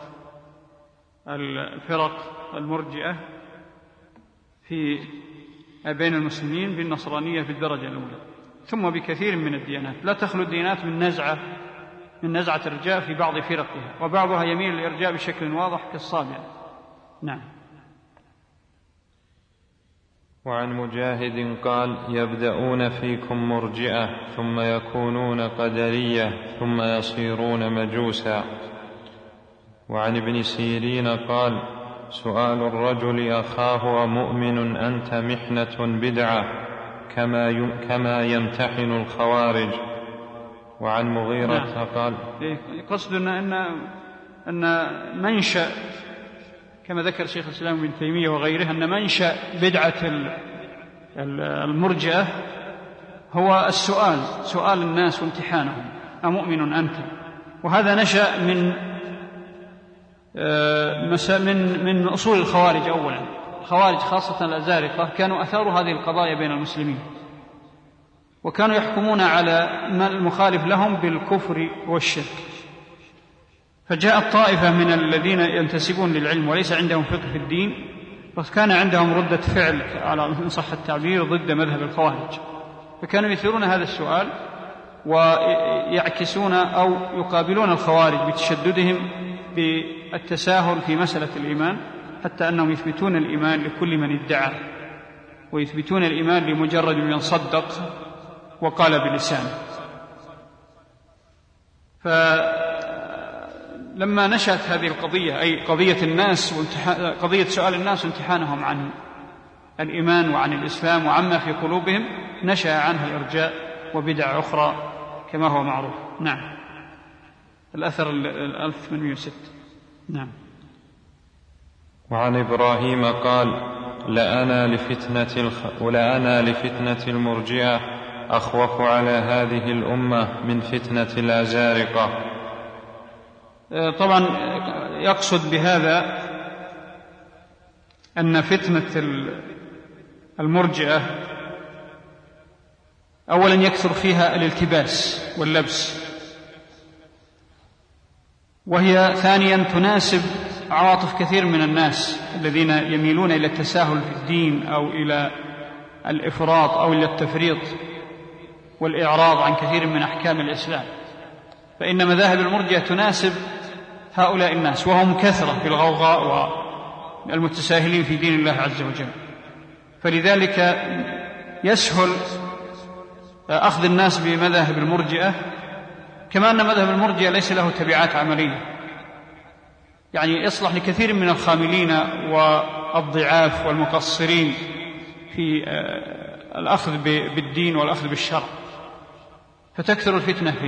الفرق المرجئة في بين المسلمين بالنصرانية في الدرجة الأولى، ثم بكثير من الديانات. لا تخلو الديانات من نزعة من نزعة الإرجاء في بعض فرقها، وبعضها يميل للإرجاء بشكل واضح كالصابئة. نعم. وعن مجاهد قال: يبدأون فيكم مرجئة ثم يكونون قدرية ثم يصيرون مجوسا. وعن ابن سيرين قال: سؤال الرجل أخاه أمؤمن أنت محنة بدعة كما كما يمتحن الخوارج. وعن مغيرة نعم. قال: قصدنا أن أن منشأ كما ذكر شيخ الإسلام ابن تيمية وغيره أن منشأ بدعة المرجئة هو السؤال، سؤال الناس وامتحانهم أمؤمن أنت. وهذا نشأ من من من أصول الخوارج. أولا الخوارج خاصة الأزارقة كانوا أثاروا هذه القضايا بين المسلمين، وكانوا يحكمون على المخالف لهم بالكفر والشرك، فجاءت طائفة من الذين ينتسبون للعلم وليس عندهم فقه في الدين، وكان عندهم ردة فعل على إن صح التعبير ضد مذهب الخوارج، فكانوا يثيرون هذا السؤال ويعكسون أو يقابلون الخوارج بتشددهم بالتساهل في مسألة الإيمان، حتى أنهم يثبتون الإيمان لكل من ادعى، ويثبتون الإيمان لمجرد من صدق وقال بلسانه. فلما نشأت هذه القضية، أي قضية الناس قضية سؤال الناس وامتحانهم عن الإيمان وعن الإسلام وعما في قلوبهم، نشأ عنها الإرجاء وبدع أخرى كما هو معروف. نعم. الأثر ألف وثمانمائة وستة. نعم. وعن إبراهيم قال: لأنا لفتنة, الخ... لأنا لفتنة المرجئة أخوف على هذه الأمة من فتنة الأزارقة. طبعا يقصد بهذا أن فتنة المرجئة أولا يكثر فيها الالتباس واللبس، وهي ثانيا تناسب عواطف كثير من الناس الذين يميلون إلى التساهل في الدين أو إلى الإفراط أو إلى التفريط والإعراض عن كثير من أحكام الإسلام. فإن مذاهب المرجئة تناسب هؤلاء الناس، وهم كثرة في الغوغاء والمتساهلين في دين الله عز وجل، فلذلك يسهل أخذ الناس بمذاهب المرجئة، كما أن مذهب المرجئة ليس له تبعات عملية، يعني يصلح لكثير من الخاملين والضعاف والمقصرين في الأخذ بالدين والأخذ بالشرع، فتكثر الفتنة فيه.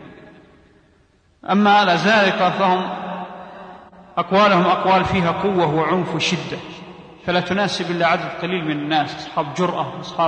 أما الأزارقة فهم أقوالهم أقوال فيها قوة وعنف وشدة، فلا تناسب إلا عدد قليل من الناس، أصحاب جرأة، أصحاب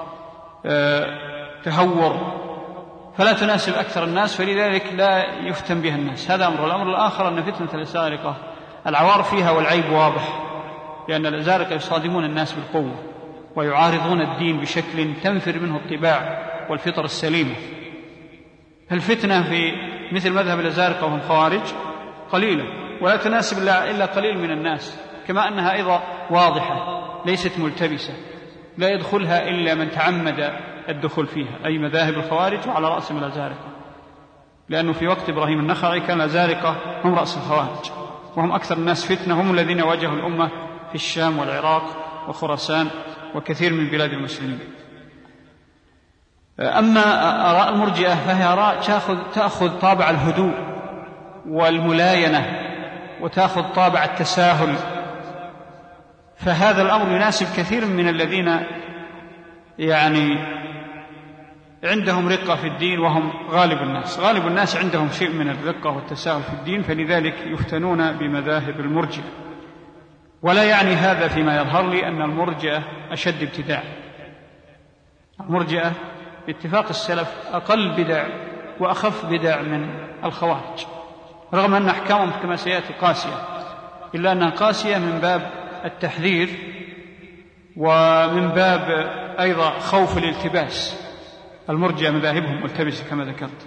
تهور، فلا تناسب أكثر الناس، فلذلك لا يفتن بها الناس. هذا أمر. الأمر الآخر أن فتنة الأزارقة العوار فيها والعيب واضح، لأن الأزارقة يصادمون الناس بالقوة ويعارضون الدين بشكل تنفر منه الطباع والفطر السليمة. فالفتنة في مثل مذهب الأزارقة وهم خوارج قليلة، ولا تناسب إلا قليل من الناس، كما أنها أيضا واضحة ليست ملتبسة، لا يدخلها إلا من تعمد الدخول فيها، أي مذاهب الخوارج وعلى رأسهم الأزارقة، لأنه في وقت إبراهيم النخعي كان الأزارقة هم رأس الخوارج، وهم أكثر الناس فتنة، هم الذين واجهوا الأمة في الشام والعراق وخراسان وكثير من بلاد المسلمين. أما آراء المرجئة فهي آراء تأخذ طابع الهدوء والملاينة وتأخذ طابع التساهل، فهذا الأمر يناسب كثير من الذين يعني عندهم رقة في الدين، وهم غالب الناس. غالب الناس عندهم شيء من الرقة والتساهل في الدين، فلذلك يفتنون بمذاهب المرجئة. ولا يعني هذا فيما يظهر لي أن المرجئة أشد ابتداع. المرجئة باتفاق السلف أقل بدع وأخف بدع من الخوارج، رغم أن أحكامهم كما سيأتي قاسية، إلا أنها قاسية من باب التحذير ومن باب أيضا خوف الالتباس. المرجئة مذاهبهم ملتبسة كما ذكرت.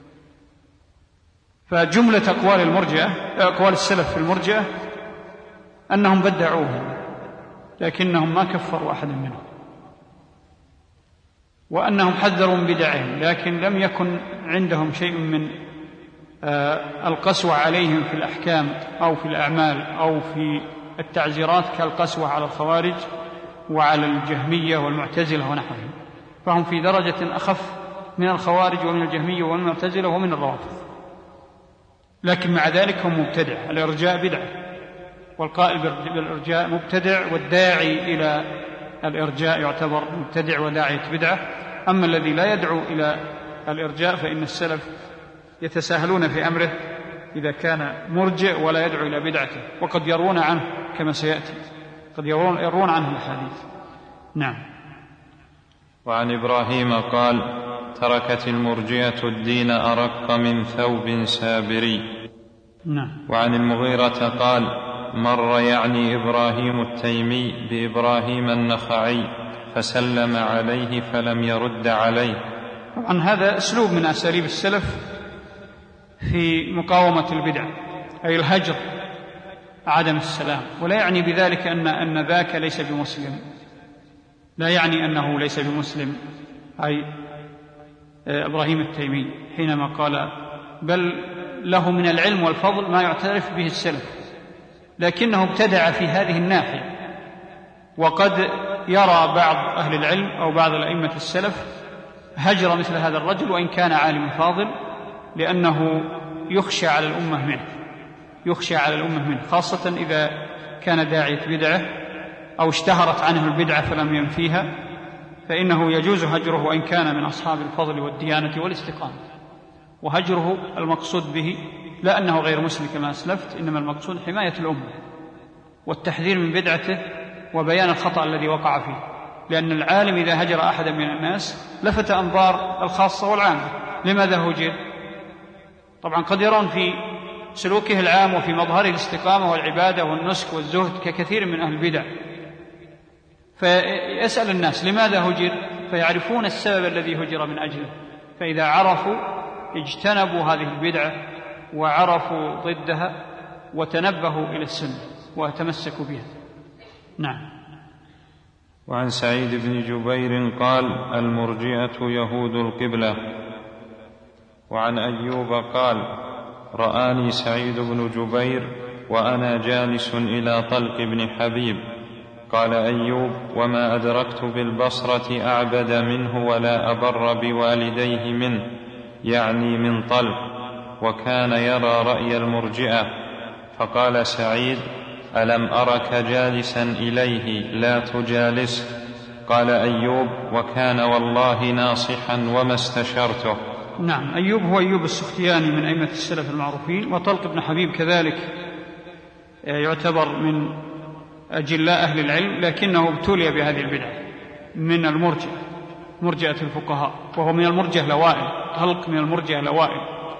فجملة أقوال المرجئة أقوال السلف في المرجئة أنهم بدعوهم، لكنهم ما كفروا أحدا منهم، وأنهم حذروا من بدعهم، لكن لم يكن عندهم شيء من القسوة عليهم في الأحكام أو في الأعمال أو في التعزيرات كالقسوة على الخوارج وعلى الجهمية والمعتزلة ونحوهم، فهم في درجة أخف من الخوارج ومن الجهمية ومن المعتزلة ومن الروافض، لكن مع ذلك هم مبتدع. الإرجاء بدعة، والقائل بالإرجاء مبتدع، والداعي إلى الإرجاء يعتبر مبتدع وداعية بدعة. أما الذي لا يدعو إلى الإرجاء فإن السلف يتساهلون في أمره إذا كان مرجئ ولا يدعو إلى بدعته، وقد يرون عنه كما سيأتي، قد يرون, يرون عنه الحديث. نعم. وعن إبراهيم قال: تركت المرجئة الدين أرق من ثوب سابري. نعم. وعن المغيرة قال: مر يعني إبراهيم التيمي بإبراهيم النخعي فسلم عليه فلم يرد عليه. طبعا هذا أسلوب من أساليب السلف في مقاومة البدع، أي الهجر عدم السلام. ولا يعني بذلك أن أن ذاك ليس بمسلم، لا يعني أنه ليس بمسلم أي إبراهيم التيمي حينما قال بل له من العلم والفضل ما يعترف به السلف، لكنه ابتدع في هذه الناحية. وقد يرى بعض أهل العلم أو بعض الأئمة السلف هجر مثل هذا الرجل وإن كان عالم فاضل، لأنه يخشى على الأمة منه يخشى على الأمة منه خاصة إذا كان داعية بدعة أو اشتهرت عنه البدعة فلم ينفيها، فإنه يجوز هجره وإن كان من أصحاب الفضل والديانة والاستقامة. وهجره المقصود به لا أنه غير مسلم كما أسلفت، إنما المقصود حماية الأمة والتحذير من بدعته وبيان الخطأ الذي وقع فيه، لأن العالم إذا هجر أحدا من الناس لفت أنظار الخاصة والعامة. لماذا هجر؟ طبعا قد يرون في سلوكه العام وفي مظهره الاستقامة والعبادة والنسك والزهد ككثير من أهل البدع، فيسأل الناس لماذا هجر، فيعرفون السبب الذي هجر من أجله، فإذا عرفوا اجتنبوا هذه البدعة وعرفوا ضدها وتنبهوا إلى السنة وتمسكوا بها. نعم. وعن سعيد بن جبير قال المرجئة يهود القبلة. وعن أيوب قال رآني سعيد بن جبير وأنا جالس إلى طلق بن حبيب. قال أيوب وما أدركت بالبصرة أعبد منه ولا أبر بوالديه منه، يعني من طلق، وكان يرى رأي المرجئة. فقال سعيد ألم أرك جالسا إليه لا تجالس؟ قال أيوب وكان والله ناصحا وما استشرته. نعم. أيوب هو أيوب السختياني من أئمة السلف المعروفين، وطلق بن حبيب كذلك يعتبر من أجلاء أهل العلم، لكنه ابتلي بهذه البدعة من المرجئة، مرجئة الفقهاء، وهو من المرجئة الأوائل. طلق من المرجئة الأوائل،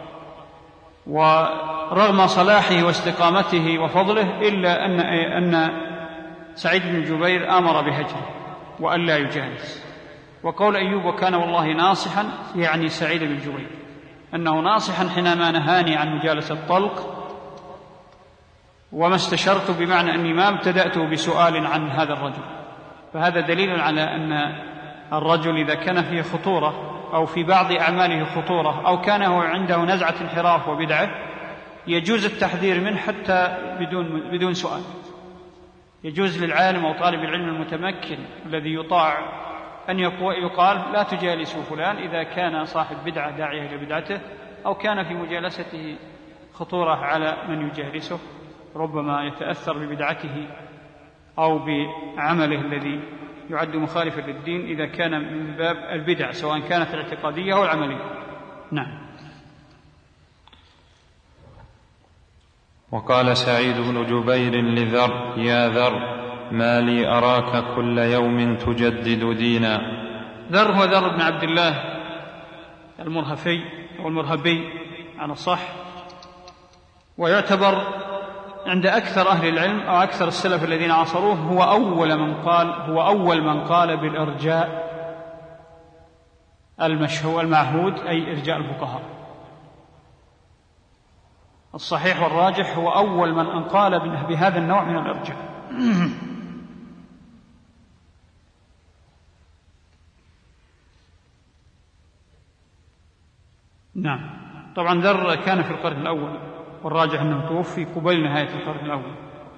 ورغم صلاحه واستقامته وفضله إلا أن أن سعيد بن جبير آمر بهجره وأن لا يجالس. وقول أيوب وكان والله ناصحا يعني سعيد بن جبير أنه ناصحا حينما نهاني عن مجالسة طلق، وما استشرت بمعنى أني ما ابتدأت بسؤال عن هذا الرجل. فهذا دليل على أن الرجل إذا كان فيه خطورة أو في بعض أعماله خطورة أو كان هو عنده نزعة انحراف وبدعة يجوز التحذير منه حتى بدون, بدون سؤال. يجوز للعالم أو طالب العلم المتمكن الذي يطاع أن يقال لا تجالسوا فلان إذا كان صاحب بدعة داعية إلى بدعته أو كان في مجالسته خطورة على من يجالسه، ربما يتأثر ببدعته أو بعمله الذي يعد مخالفا للدين إذا كان من باب البدع سواء كانت الاعتقادية أو العملية. نعم. وقال سعيد بن جبير لذر يا ذر ما لي أراك كل يوم تجدد دينا. ذر هو ذر بن عبد الله المرهفي أو المرهبي على الصح، ويعتبر عند أكثر أهل العلم أو أكثر السلف الذين عاصروه هو أول من قال هو أول من قال بالإرجاء المشهور المعهود، أي إرجاء الفقهاء. الصحيح والراجح هو أول من قال بهذا النوع من الإرجاء. نعم. طبعا ذر كان في القرن الأول، والراجح أنه توفي قبيل نهاية القرن الأول.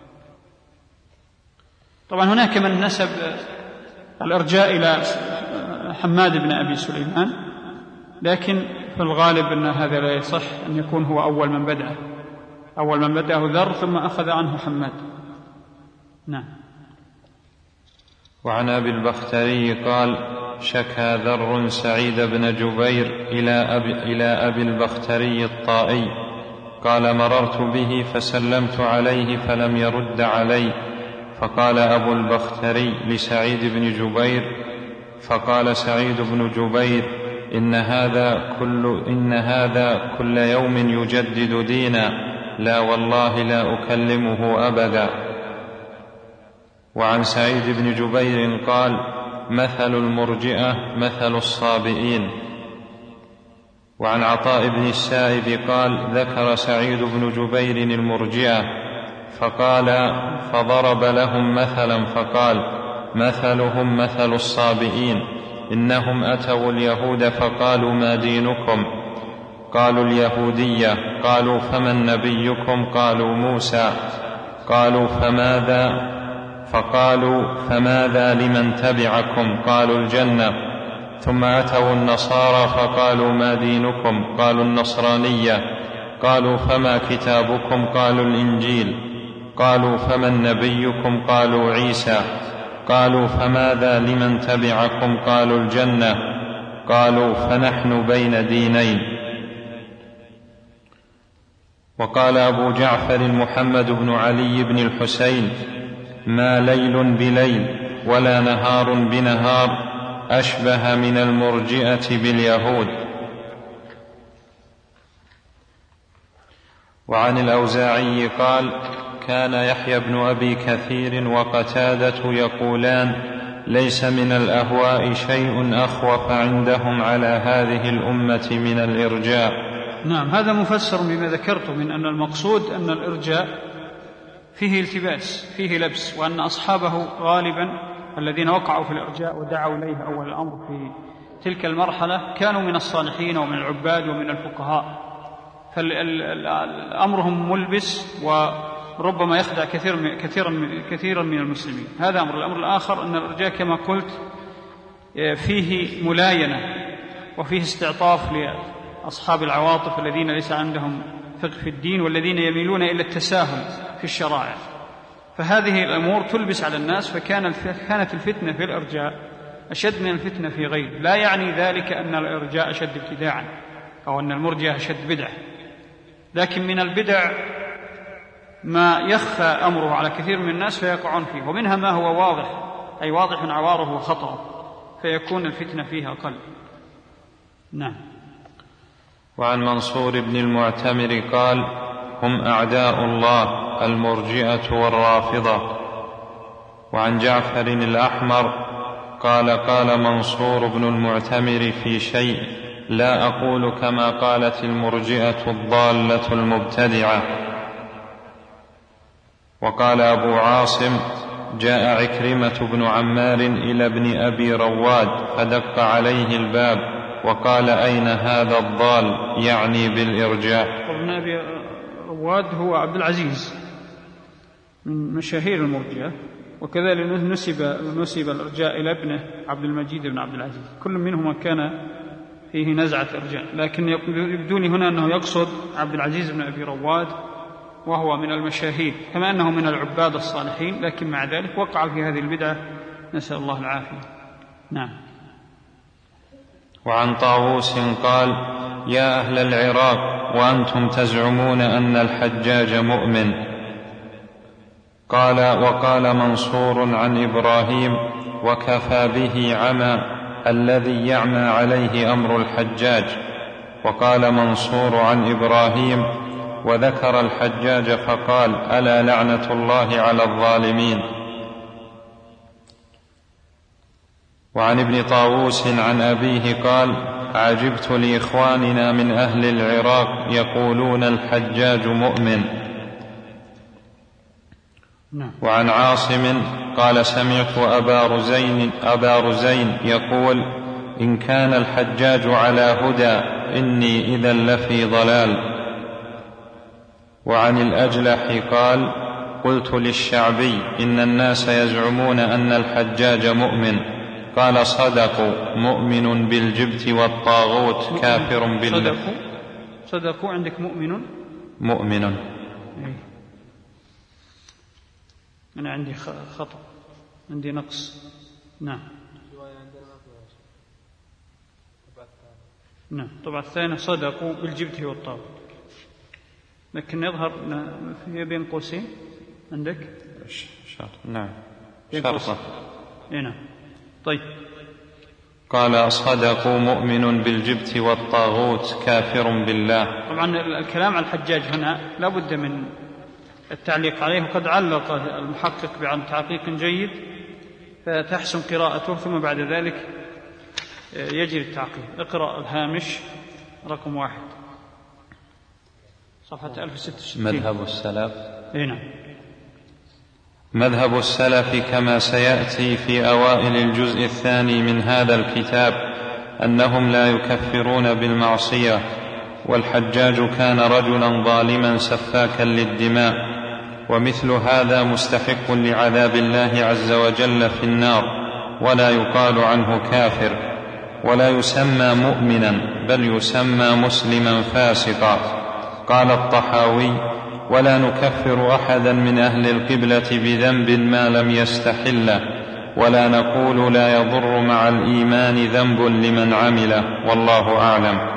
طبعا هناك من نسب الإرجاء إلى حماد بن أبي سليمان، لكن في الغالب أن هذا لا يصح أن يكون هو أول من بدأ أول من بدأه ذر ثم أخذ عنه حماد. نعم. وعن أبي البختري قال شكى ذر سعيد بن جبير إلى أبي, إلى أبي البختري الطائي، قال مررت به فسلمت عليه فلم يرد علي، فقال أبو البختري لسعيد بن جبير فقال سعيد بن جبير إن هذا كل, إن هذا كل يوم يجدد دينا، لا والله لا أكلمه أبدا. وعن سعيد بن جبير قال مثل المرجئة مثل الصابئين. وعن عطاء بن السائب قال: ذكر سعيد بن جبير المرجئة فقال فضرب لهم مثلا فقال: مثلهم مثل الصابئين، إنهم أتوا اليهود فقالوا: ما دينكم؟ قالوا: اليهودية. قالوا: فمن نبيكم؟ قالوا: موسى. قالوا: فماذا؟ فقالوا: فماذا لمن تبعكم؟ قالوا: الجنة. ثم أتوا النصارى فقالوا: ما دينكم؟ قالوا: النصرانية. قالوا: فما كتابكم؟ قالوا: الإنجيل. قالوا: فمن نبيكم؟ قالوا: عيسى. قالوا: فماذا لمن تبعكم؟ قالوا: الجنة. قالوا: فنحن بين دينين. وقال أبو جعفر محمد بن علي بن الحسين: ما ليل بليل ولا نهار بنهار أشبه من المرجئة باليهود. وعن الأوزاعي قال: كان يحيى بن أبي كثير وقتادة يقولان: ليس من الأهواء شيء أخوف عندهم على هذه الأمة من الإرجاء. نعم، هذا مفسر بما ذكرت من أن المقصود أن الإرجاء فيه التباس، فيه لبس، وأن أصحابه غالبا الذين وقعوا في الإرجاء ودعوا إليه أول الأمر في تلك المرحلة كانوا من الصالحين ومن العباد ومن الفقهاء، فأمرهم ملبس وربما يخدع كثيرا كثيرا كثيرا من المسلمين. هذا أمر. الأمر الآخر أن الإرجاء كما قلت فيه ملاينة وفيه استعطاف لأصحاب العواطف الذين ليس عندهم فقه في الدين والذين يميلون إلى التساهل في الشرائع، فهذه الأمور تلبس على الناس. فكانت الفتنة في الإرجاء أشد من الفتنة في غيره. لا يعني ذلك أن الإرجاء أشد ابتداعا أو أن المرجئة أشد بدعة، لكن من البدع ما يخفى أمره على كثير من الناس فيقعون فيه، ومنها ما هو واضح، أي واضح عواره وخطره، فيكون الفتنة فيها أقل. نعم. وعن منصور بن المعتمر قال: هم أعداء الله المرجئة والرافضة. وعن جعفر الأحمر قال: قال منصور بن المعتمر في شيء لا أقول كما قالت المرجئة الضالة المبتدعة. وقال أبو عاصم: جاء عكرمة بن عمار إلى ابن أبي رواد فدق عليه الباب وقال: أين هذا الضال؟ يعني بالإرجاء. ابن أبي رواد هو عبد العزيز من مشاهير المرجئة، وكذلك نسب, نسب الإرجاء إلى ابنه عبد المجيد بن عبد العزيز، كل منهما كان فيه نزعة إرجاء، لكن يبدوني هنا أنه يقصد عبد العزيز بن أبي رواد، وهو من المشاهير كما أنه من العباد الصالحين، لكن مع ذلك وقع في هذه البدعة، نسأل الله العافية. نعم. وعن طاووس قال: يا أهل العراق، وأنتم تزعمون أن الحجاج مؤمن. قال: وقال منصور عن إبراهيم: وكفى به عمى الذي يعمى عليه أمر الحجاج. وقال منصور عن إبراهيم: وذكر الحجاج فقال: ألا لعنة الله على الظالمين. وعن ابن طاووس عن أبيه قال: عجبت لإخواننا من أهل العراق يقولون الحجاج مؤمن. وعن عاصم قال: سمعت أبا رزين, أبا رزين يقول: إن كان الحجاج على هدى إني إذا لفي ضلال. وعن الأجلح قال: قلت للشعبي: إن الناس يزعمون أن الحجاج مؤمن. قال: صدقوا، مؤمن بالجبت والطاغوت كافر بالله. صدقوا, صدقوا عندك مؤمن مؤمن أي. أنا عندي خطأ، عندي نقص. نعم نعم طبعا الثاني صدقوا بالجبت والطاغوت، لكن يظهر في بين قوسين عندك شرط. نعم شرطة. نعم. طيب. قال: صدقوا، مؤمن بالجبت والطاغوت كافر بالله. طبعا الكلام على الحجاج هنا لا بد من التعليق عليه، وقد علق المحقق بعن تعقيق جيد فتحسن قراءته، ثم بعد ذلك يجري التعقيق. اقرأ الهامش رقم واحد صفحة ألف وستة وستين. مذهب السلف. هنا مذهب السلف كما سيأتي في أوائل الجزء الثاني من هذا الكتاب أنهم لا يكفرون بالمعصية، والحجاج كان رجلا ظالما سفاكا للدماء، ومثل هذا مستحق لعذاب الله عز وجل في النار، ولا يقال عنه كافر، ولا يسمى مؤمنا بل يسمى مسلما فاسقا. قال الطحاوي: ولا نكفر أحدا من أهل القبلة بذنب ما لم يستحله، ولا نقول لا يضر مع الإيمان ذنب لمن عمله، والله أعلم.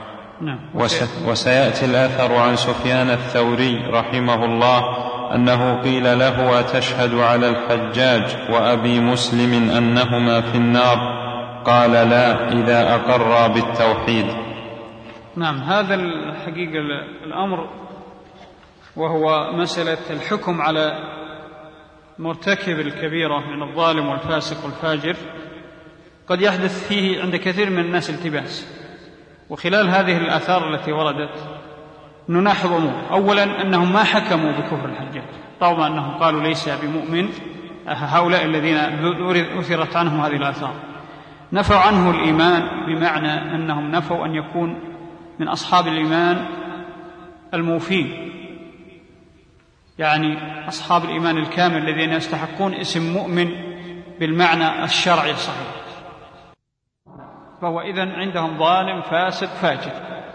وسيأتي الأثر عن سفيان الثوري رحمه الله أنه قيل له: أتشهد على الحجاج وأبي مسلم أنهما في النار؟ قال: لا، إذا أقرا بالتوحيد. نعم، هذا الحقيقة الأمر، وهو مسألة الحكم على مرتكب الكبيرة من الظالم والفاسق والفاجر، قد يحدث فيه عند كثير من الناس التباس. وخلال هذه الآثار التي وردت نلاحظ أمور: أولا أنهم ما حكموا بكفر الحجاج، طالما أنهم قالوا ليس بمؤمن، هؤلاء الذين أثرت عنهم هذه الآثار نفوا عنه الإيمان، بمعنى أنهم نفوا أن يكون من أصحاب الإيمان الموفين، يعني أصحاب الإيمان الكامل الذين يستحقون اسم مؤمن بالمعنى الشرعي الصحيح. فهو إذن عندهم ظالم فاسق فاجر،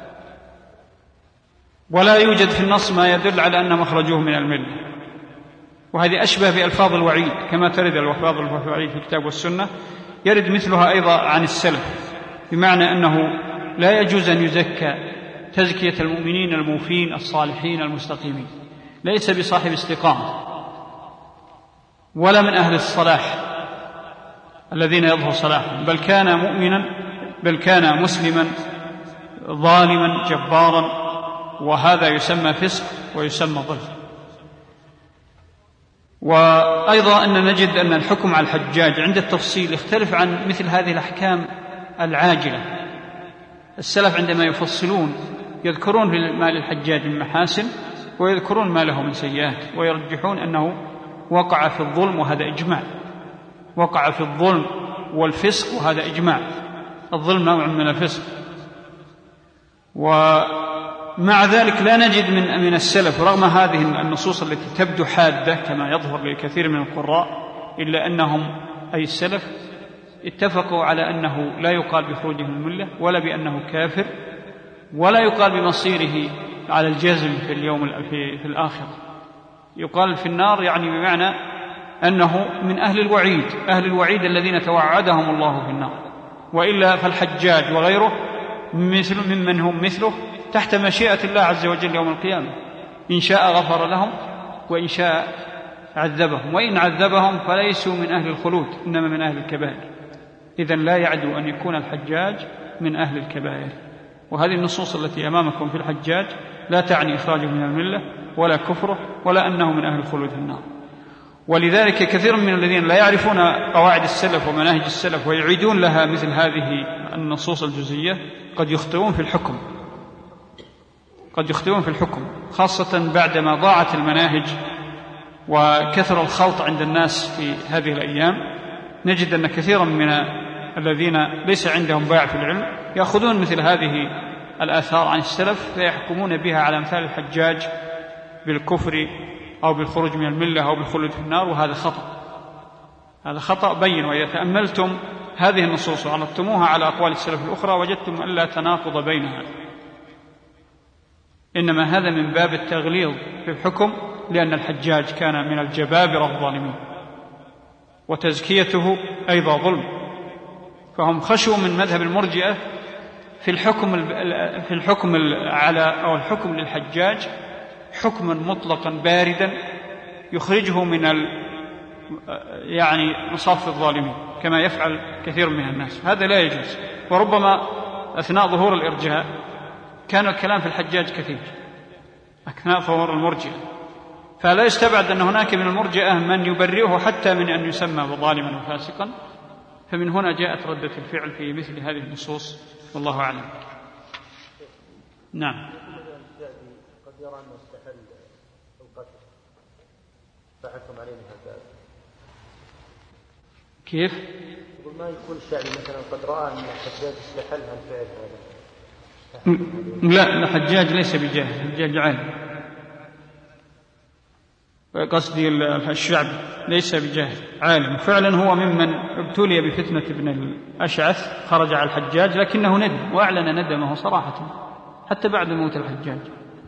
ولا يوجد في النص ما يدل على أن مخرجوه من الملة، وهذه أشبه بألفاظ الوعيد كما ترد الألفاظ الوعيد في الكتاب والسنة، يرد مثلها أيضا عن السلف، بمعنى أنه لا يجوز أن يزكى تزكية المؤمنين الموفين الصالحين المستقيمين، ليس بصاحب استقامة ولا من أهل الصلاح الذين يظهر صلاحهم، بل كان مؤمنا، بل كان مسلما ظالما جبارا، وهذا يسمى فسق ويسمى ظلم. وأيضا أن نجد أن الحكم على الحجاج عند التفصيل يختلف عن مثل هذه الأحكام العاجلة. السلف عندما يفصلون يذكرون ما للحجاج من محاسن ويذكرون ما له من سيئات، ويرجحون أنه وقع في الظلم، وهذا إجماع، وقع في الظلم والفسق، وهذا إجماع، الظلم نوع من الفسق. ومع ذلك لا نجد من من السلف رغم هذه النصوص التي تبدو حادة كما يظهر لكثير من القراء، إلا أنهم أي السلف اتفقوا على أنه لا يقال بخروجه من الملة، ولا بأنه كافر، ولا يقال بمصيره على الجزم في اليوم في, في الآخرة. يقال في النار يعني بمعنى أنه من أهل الوعيد، أهل الوعيد الذين توعدهم الله في النار. وإلا فالحجاج وغيره مثل ممن هم مثله تحت مشيئة الله عز وجل يوم القيامة، إن شاء غفر لهم وإن شاء عذبهم، وإن عذبهم فليسوا من أهل الخلود، إنما من أهل الكبائر. إذن لا يعدو أن يكون الحجاج من أهل الكبائر. وهذه النصوص التي أمامكم في الحجاج لا تعني إخراجه من الملة ولا كفره ولا أنه من أهل الخلود في النار. ولذلك كثير من الذين لا يعرفون قواعد السلف ومناهج السلف ويعيدون لها مثل هذه النصوص الجزئية قد يخطئون في الحكم، قد يخطئون في الحكم، خاصة بعدما ضاعت المناهج وكثر الخلط عند الناس في هذه الأيام. نجد أن كثيرا من الذين ليس عندهم باع في العلم يأخذون مثل هذه الآثار عن السلف فيحكمون بها على أمثال الحجاج بالكفر أو بالخروج من الملة أو بالخلود في النار، وهذا خطأ، هذا خطأ بين. وإذا تأملتم هذه النصوص وعرضتموها على أقوال السلف الأخرى وجدتم أن لا تناقض بينها، إنما هذا من باب التغليظ في الحكم، لأن الحجاج كان من الجبابرة الظالمين، وتزكيته أيضا ظلم. فهم خشوا من مذهب المرجئة في الحكم في الحكم على أو الحكم للحجاج حكما مطلقا باردا يخرجه من يعني مصاف الظالمين كما يفعل كثير من الناس. هذا لا يجوز. وربما أثناء ظهور الإرجاء كان الكلام في الحجاج كثير أثناء ظهور المرجئة، فلا يستبعد أن هناك من المرجئة من يبرئه حتى من أن يسمى ظالما وفاسقا. فمن هنا جاءت ردة الفعل في مثل هذه النصوص، والله أعلم. نعم. قد يرى أنه استحل القتل فحكم عليه هكذا. كيف؟ يقول ما يكون الشعبي مثلا قد رأى أن الحجاج استحل الفعل هذا. لا، الحجاج ليس بجاهل، الحجاج عالم. قصدي الشعب ليس بجاهل، عالم فعلا. هو ممن ابتلي بفتنة ابن الأشعث، خرج على الحجاج لكنه ندم وأعلن ندمه صراحة حتى بعد موت الحجاج.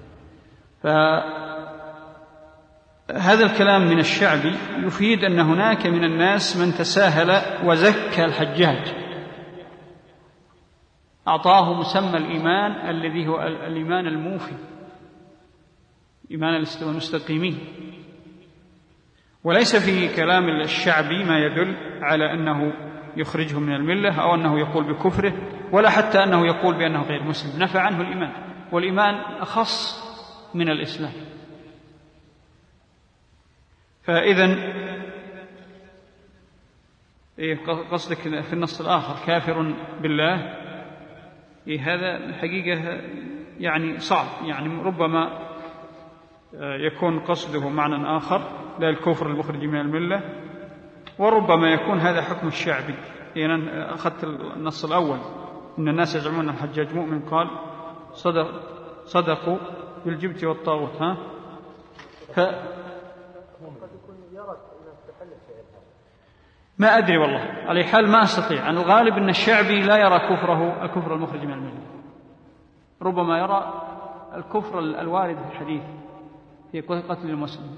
فهذا الكلام من الشعبي يفيد أن هناك من الناس من تساهل وزكى الحجاج، أعطاه مسمى الإيمان الذي هو الإيمان الموفي، إيمان المستقيمين. وليس في كلام الشعبي ما يدل على أنه يخرجه من الملة أو أنه يقول بكفره، ولا حتى أنه يقول بأنه غير مسلم. نفى عنه الإيمان، والإيمان أخص من الإسلام. فإذن قصدك في النص الآخر كافر بالله، هذا حقيقة يعني صعب، يعني ربما يكون قصده معنى آخر لا الكفر المخرج من الملة، وربما يكون هذا حكم الشعبي. يعني أخذت النص الأول إن الناس يزعمون الحجاج مؤمن، قال صدق صدقوا بالجبت والطاغوت. ها ف ما أدري والله، على حال ما أستطيع. أن الغالب أن الشعبي لا يرى كفره الكفر المخرج من الملة، ربما يرى الكفر الوارد في الحديث في قتل المسلم،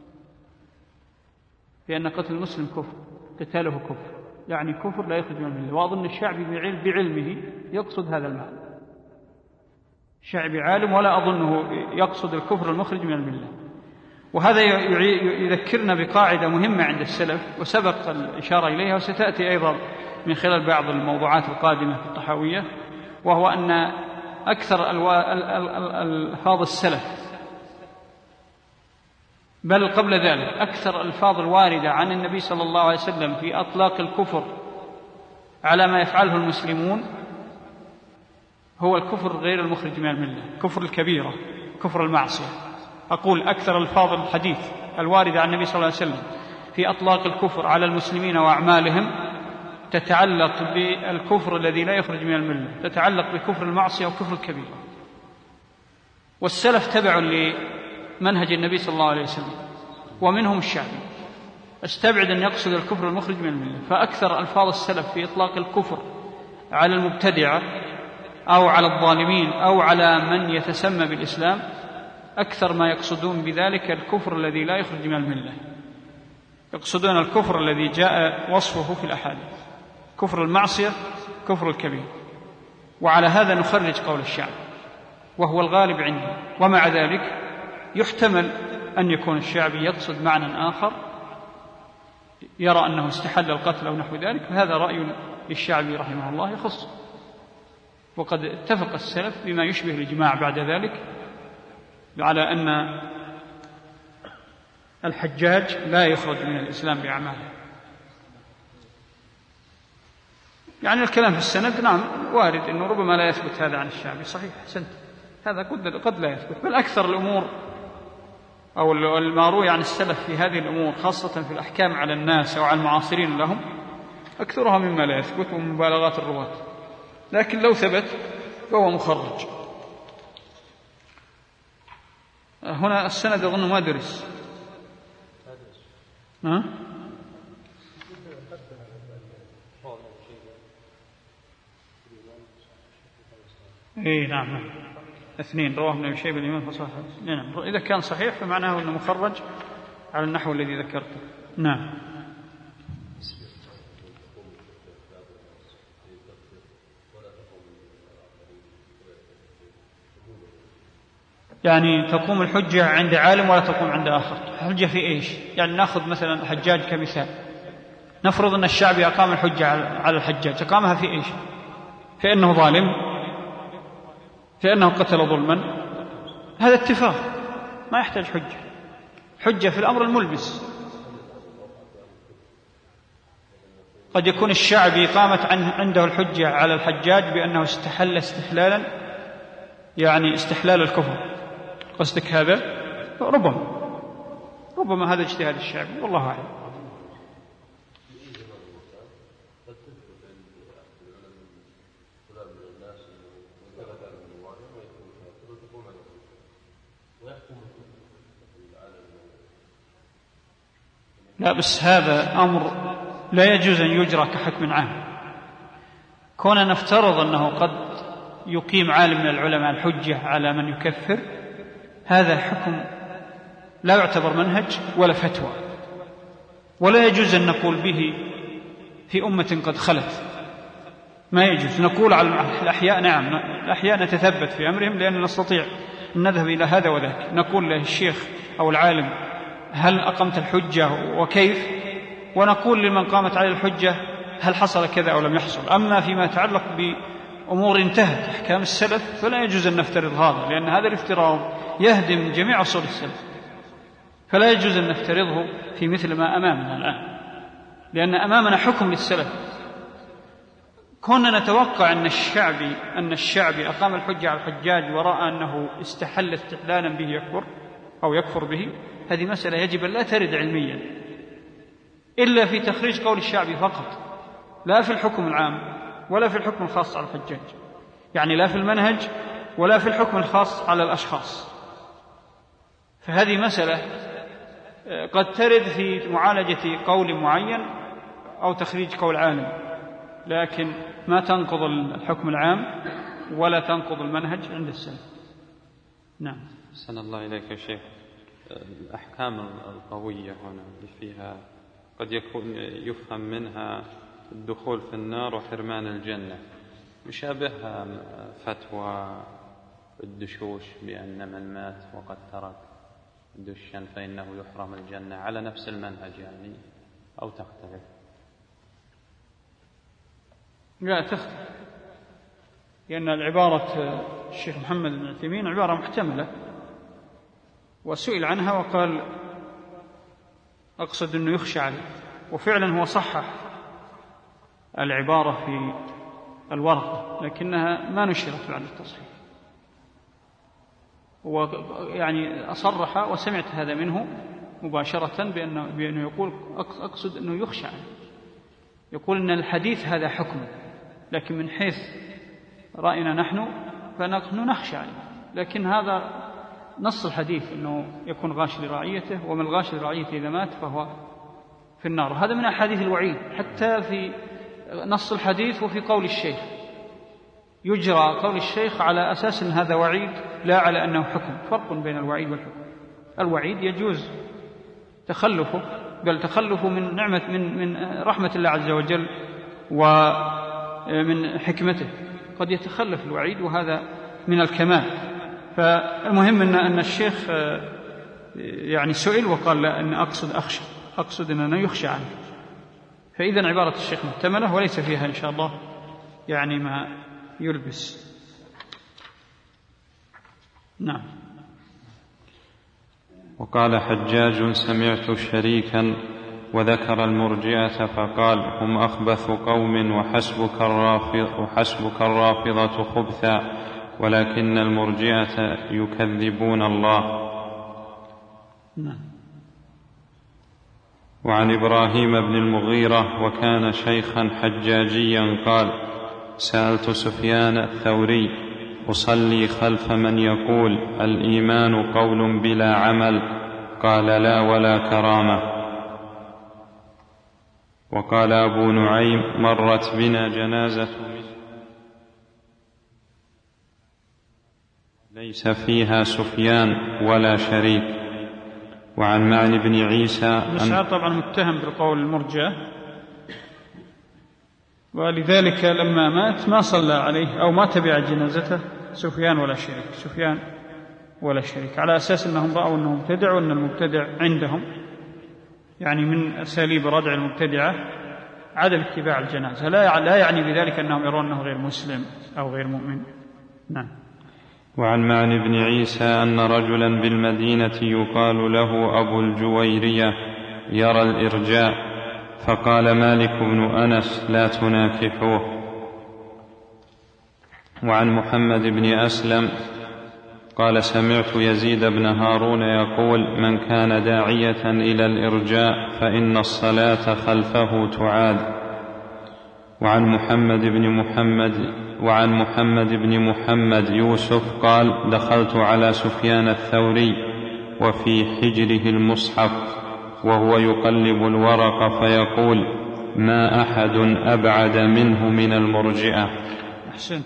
لأن قتل المسلم كفر، قتاله كفر، يعني كفر لا يخرج من الملة. وأظن الشعبي بعلمه يقصد هذا المعنى. الشعبي عالم ولا أظنه يقصد الكفر المخرج من الملة. وهذا يذكرنا بقاعدة مهمة عند السلف وسبق الإشارة إليها وستأتي أيضا من خلال بعض الموضوعات القادمة في الطحاوية، وهو أن أكثر ألفاظ السلف، بل قبل ذلك أكثر الألفاظ الواردة عن النبي صلى الله عليه وسلم في أطلاق الكفر على ما يفعله المسلمون هو الكفر غير المخرج من الملة، كفر الكبيرة، كفر المعصية. أقول أكثر الفاظ الحديث الواردة عن النبي صلى الله عليه وسلم في أطلاق الكفر على المسلمين وأعمالهم تتعلق بالكفر الذي لا يخرج من الملة، تتعلق بكفر المعصية وكفر الكبيرة. والسلف تبع لمنهج النبي صلى الله عليه وسلم، ومنهم الشعبي. استبعد أن يقصد الكفر المخرج من الملة. فأكثر ألفاظ السلف في إطلاق الكفر على المبتدعة أو على الظالمين أو على من يتسمى بالإسلام، أكثر ما يقصدون بذلك الكفر الذي لا يخرج من الملة، يقصدون الكفر الذي جاء وصفه في الأحاديث، كفر المعصية، كفر الكبير. وعلى هذا نخرج قول الشعب، وهو الغالب عندي. ومع ذلك يحتمل أن يكون الشعبي يقصد معنى آخر، يرى أنه استحل القتل أو نحو ذلك، فهذا رأي للشعبي رحمه الله يخص. وقد اتفق السلف بما يشبه الإجماع بعد ذلك على أن الحجاج لا يخرج من الإسلام بأعماله. يعني الكلام في السند نعم وارد أنه ربما لا يثبت هذا عن الشعبي، صحيح، حسنت، هذا قد لا يثبت. بل أكثر الأمور أو ما روي عن السلف في هذه الأمور خاصة في الأحكام على الناس أو على المعاصرين لهم أكثرها مما لا يثبت ومن مبالغات الرواة، لكن لو ثبت فهو مخرج. هنا السند أظن ما درس. ها؟ إيه نعم نعم اثنين رواه ابن أبي شيبة الإمام فصححه. نعم إذا كان صحيح فمعناه أنه مخرج على النحو الذي ذكرته. نعم. يعني تقوم الحجة عند عالم ولا تقوم عند آخر. الحجة في إيش؟ يعني نأخذ مثلا الحجاج كمثال، نفرض أن الشعبي أقام الحجة على الحجاج، أقامها في إيش؟ في أنه ظالم، في أنه قتل ظلما، هذا اتفاق ما يحتاج حجة. حجة في الأمر الملبس. قد يكون الشعبي قامت عنده الحجة على الحجاج بأنه استحل استحلالا يعني استحلال الكفر، قصدك هذا؟ ربما ربما هذا اجتهاد الشعبي، والله أعلم. لا بس هذا أمر لا يجوز أن يجرى كحكم عام. كنا نفترض أنه قد يقيم عالم من العلماء الحجة على من يكفر، هذا حكم لا يعتبر منهج ولا فتوى، ولا يجوز أن نقول به في أمة قد خلت، ما يجوز. نقول على الأحياء نعم، الأحياء نتثبت في أمرهم لأن نستطيع أن نذهب إلى هذا وذاك، نقول للشيخ أو العالم هل أقمت الحجة وكيف، ونقول لمن قامت عليه الحجة هل حصل كذا أو لم يحصل. أما فيما يتعلق بأمور انتهت أحكام السلف فلا يجوز أن نفترض هذا، لأن هذا الافتراض يهدم جميع أصول السلف، فلا يجوز أن نفترضه في مثل ما أمامنا الآن، لأن أمامنا حكم للسلف. كنا نتوقع أن الشعبي أن الشعبي أقام الحجة على الحجاج ورأى أنه استحل استحلالا به يكفر أو يكفر به، هذه مسألة يجب أن لا ترد علميا إلا في تخريج قول الشعبي فقط، لا في الحكم العام ولا في الحكم الخاص على الحجاج، يعني لا في المنهج ولا في الحكم الخاص على الأشخاص. فهذه مسألة قد ترد في معالجة قول معين أو تخريج قول عالم، لكن ما تنقض الحكم العام ولا تنقض المنهج عند السلف. نعم. أحسن الله إليك يا شيخ. الأحكام القوية هنا فيها قد يكون يفهم منها الدخول في النار وحرمان الجنة، يشابهها فتوى الدشوش بأن من مات وقد ترك دشا فإنه يحرم الجنة، على نفس المنهج يعني، أو تختلف؟ لا تختلف، لأن العبارة الشيخ محمد بن عثيمين عبارة محتملة، وسئل عنها وقال أقصد أنه يخشى عليه، وفعلا هو صحح العبارة في الورقة لكنها ما نشرت بعد التصحيح، ويعني أصرح وسمعت هذا منه مباشرة بأنه, بأنه يقول أقصد أنه يخشى عليه، يقول أن الحديث هذا حكم، لكن من حيث رأينا نحن فنحن نخشى عليه، لكن هذا نص الحديث أنه يكون غاش لرعيته، ومن الغاش لرعيته إذا مات فهو في النار. هذا من أحاديث الوعيد، حتى في نص الحديث وفي قول الشيخ يجرى قول الشيخ على أساس أن هذا وعيد لا على أنه حكم. فرق بين الوعيد والحكم. الوعيد يجوز تخلفه، بل تخلفه من نعمة من من رحمة الله عز وجل ومن حكمته، قد يتخلف الوعيد وهذا من الكمال. فالمهم أن أن الشيخ يعني سئل وقال لا، أن أقصد أخشى، أقصد أنه يخشى عنه. فإذا عبارة الشيخ محتملة وليس فيها إن شاء الله يعني ما يلبس. نعم. وقال حجاج سمعت شريكا وذكر المرجئة فقال هم أخبث قوم وحسبك الرافض وحسبك الرافضة خبثا ولكن المرجئة يكذبون الله. نعم. وعن إبراهيم بن المغيرة وكان شيخا حجاجيا قال سألت سفيان الثوري أصلي خلف من يقول الإيمان قول بلا عمل؟ قال لا ولا كرامة. وقال أبو نعيم مرت بنا جنازة ليس فيها سفيان ولا شريك. وعن معن بن عيسى مشعر طبعا متهم بالقول المرجئة، ولذلك لما مات ما صلى عليه أو ما تبع جنازته سفيان ولا شريك، سفيان ولا شريك، على أساس أنهم رأوا أنه مبتدع، وأن المبتدع عندهم يعني من أساليب ردع المبتدعة عدم اتباع الجنازة، لا يعني بذلك أنهم يرون أنه غير مسلم أو غير مؤمن. نعم. وعن معن بن عيسى أن رجلا بالمدينة يقال له أبو الجويرية يرى الإرجاء، فقال مالك بن أنس لا تناكحوه. وعن محمد بن أسلم قال: سمعت يزيد بن هارون يقول: من كان داعية إلى الإرجاء فإن الصلاة خلفه تعاد. وعن محمد بن محمد وعن محمد بن محمد يوسف قال: دخلت على سفيان الثوري وفي حجره المصحف وهو يقلب الورق فيقول: ما أحد أبعد منه من المرجئة. أحسنت.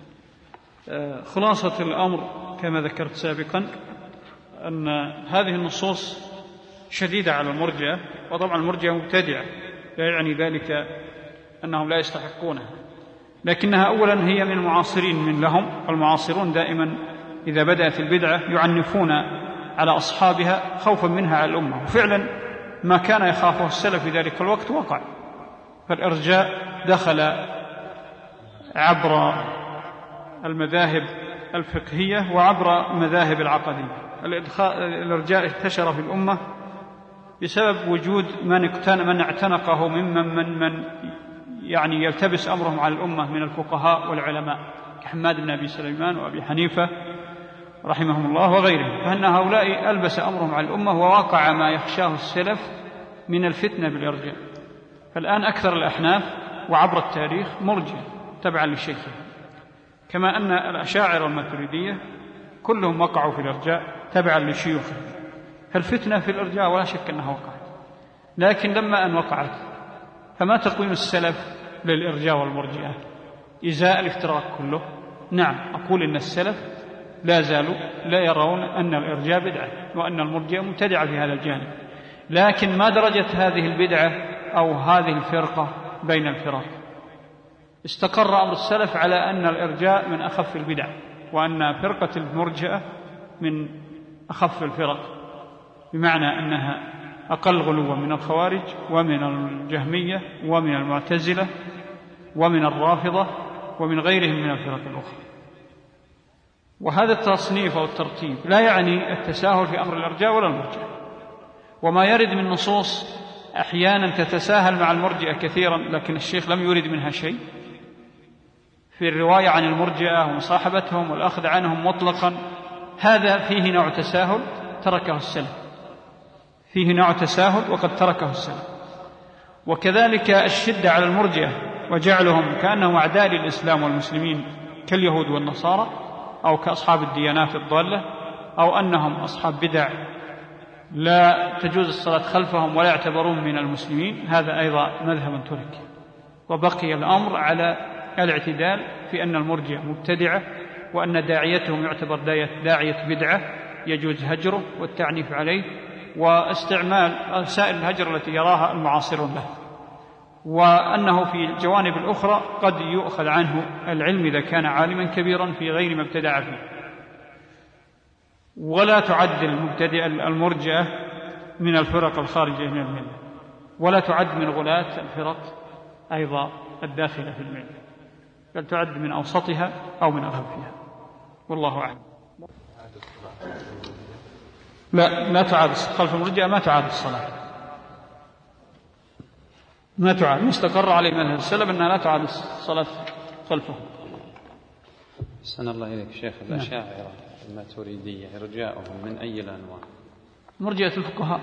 خلاصة الأمر كما ذكرت سابقا أن هذه النصوص شديدة على المرجئة، وطبعا المرجئة مبتدعة، لا يعني ذلك أنهم لا يستحقونها، لكنها أولا هي من المعاصرين من لهم، والمعاصرون دائما إذا بدأت البدعة يعنفون على أصحابها خوفا منها على الأمة، وفعلا ما كان يخافه السلف في ذلك الوقت وقع. فالإرجاء دخل عبر المذاهب الفقهية وعبر المذاهب العقدية. الإرجاء انتشر في الأمة بسبب وجود من اعتنقه ممن من من يعني يلتبس أمرهم على الأمة من الفقهاء والعلماء كحماد بن أبي سليمان وأبي حنيفة رحمهم الله وغيرهم، فإن هؤلاء ألبس أمرهم على الأمة ووقع ما يخشاه السلف من الفتنة بالإرجاء. فالآن أكثر الأحناف وعبر التاريخ مرجئة تبعا للشيخ، كما أن الأشاعرة الماتريدية كلهم وقعوا في الإرجاء تبعا لشيوخهم. فالفتنة في الإرجاء ولا شك أنها وقعت، لكن لما أن وقعت فما تقويم السلف للإرجاء والمرجئة إزاء الافتراق كله؟ نعم، أقول إن السلف لا زالوا لا يرون أن الإرجاء بدعة وأن المرجئة مبتدعة في هذا الجانب، لكن ما درجة هذه البدعة أو هذه الفرقة بين الفرق؟ استقر أمر السلف على أن الإرجاء من أخف البدع، وأن فرقة المرجئة من أخف الفرق، بمعنى أنها أقل غلوا من الخوارج ومن الجهمية ومن المعتزلة ومن الرافضة ومن غيرهم من الفرق الأخرى. وهذا التصنيف أو الترتيب لا يعني التساهل في أمر الإرجاء ولا المرجئة، وما يرد من نصوص أحيانا تتساهل مع المرجئة كثيرا، لكن الشيخ لم يرد منها شيء في الرواية عن المرجئة ومصاحبتهم والأخذ عنهم مطلقا، هذا فيه نوع تساهل تركه السلف، فيه نوع تساهل وقد تركه السلف. وكذلك الشدة على المرجئة وجعلهم كأنهم أعداء للإسلام والمسلمين كاليهود والنصارى أو كأصحاب الديانات الضالة، أو أنهم أصحاب بدع لا تجوز الصلاة خلفهم ولا يعتبرون من المسلمين، هذا أيضا مذهب ترك. وبقي الأمر على الاعتدال في أن المرجئة مبتدعة، وأن داعيتهم يعتبر داعية بدعة يجوز هجره والتعنيف عليه واستعمال سائل الهجر التي يراها المعاصرون له، وأنه في الجوانب الأخرى قد يؤخذ عنه العلم إذا كان عالما كبيرا في غير ما ابتدع فيه. ولا تعد المبتدئ المرجئة من الفرق الخارجة من الملة، ولا تعد من غلاة الفرق أيضا الداخلة في الملة، بل تعد من أوسطها أو من أخفها، والله أعلم. لا لا تعاد خلف المرجئة، ما تعاد الصلاة، ما تعاد، مستقر عليه مذهب السلف أنها لا تعاد الصلاة خلفه. أحسن الله إليك شيخ. الأشاعرة الماتريدية إرجاؤهم من أي الأنواع؟ مرجئة الفقهاء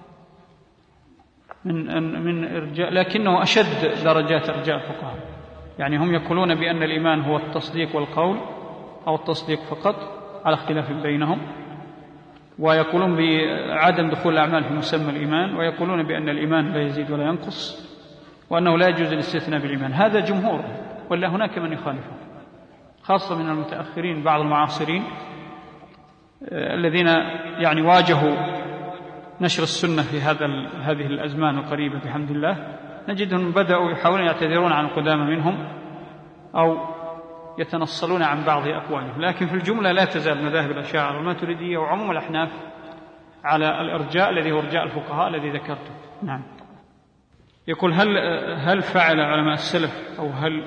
من من إرجاء، لكنه أشد درجات إرجاء الفقهاء، يعني هم يقولون بأن الإيمان هو التصديق والقول أو التصديق فقط على اختلاف بينهم، ويقولون بعدم دخول الأعمال في مسمى الإيمان، ويقولون بأن الإيمان لا يزيد ولا ينقص، وأنه لا يجوز الاستثناء بالإيمان. هذا جمهور، ولا هناك من يخالفه، خاصة من المتأخرين بعض المعاصرين الذين يعني واجهوا نشر السنة في هذا هذه الأزمان القريبة بحمد الله، نجدهم بدأوا يحاولون يعتذرون عن القدامى منهم أو يتنصلون عن بعض أقوالهم، لكن في الجملة لا تزال مذاهب الأشاعرة والماتريدية وعموم الأحناف على الإرجاء الذي هو إرجاء الفقهاء الذي ذكرته. نعم. يقول هل هل فعل علماء السلف أو هل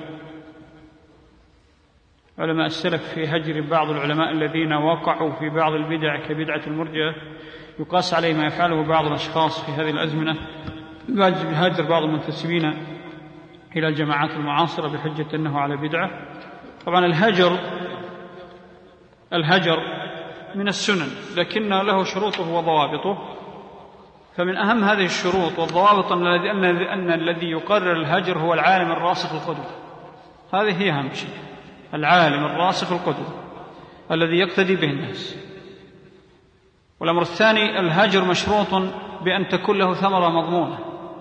علماء السلف في هجر بعض العلماء الذين وقعوا في بعض البدع كبدعة المرجئة يقاس عليه ما يفعله بعض الأشخاص في هذه الأزمنة بهاجر بعض المنتسبين إلى الجماعات المعاصرة بحجة أنه على بدعة؟ طبعا الهجر الهجر من السنن لكن له شروطه وضوابطه. فمن أهم هذه الشروط والضوابط أن الذي يقرر الهجر هو العالم الراسخ القدوة. هذه هي أهم شيء، العالم الراسخ القدوة الذي يقتدي به الناس. والأمر الثاني الهجر مشروط بأن تكون له ثمرة مضمونة.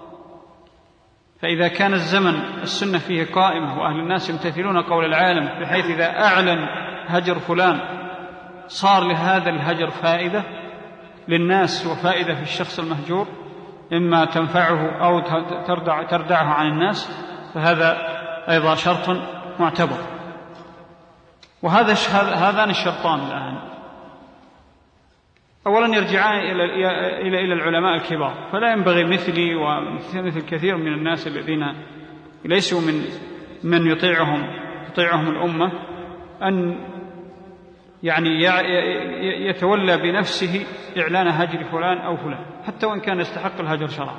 فإذا كان الزمن السنة فيه قائمة وأهل الناس يمتثلون قول العالم بحيث إذا أعلن هجر فلان صار لهذا الهجر فائدة للناس وفائدة في الشخص المهجور، إما تنفعه أو تردع تردعه عن الناس، فهذا أيضا شرط معتبر. وهذا هذان الشرطان الآن أولا يرجعان إلى إلى إلى العلماء الكبار. فلا ينبغي مثلي ومثل كثير من الناس الذين ليسوا من من يطيعهم يطيعهم الأمة أن يعني يتولى بنفسه إعلان هجر فلان أو فلان حتى وإن كان يستحق الهجر شرعا.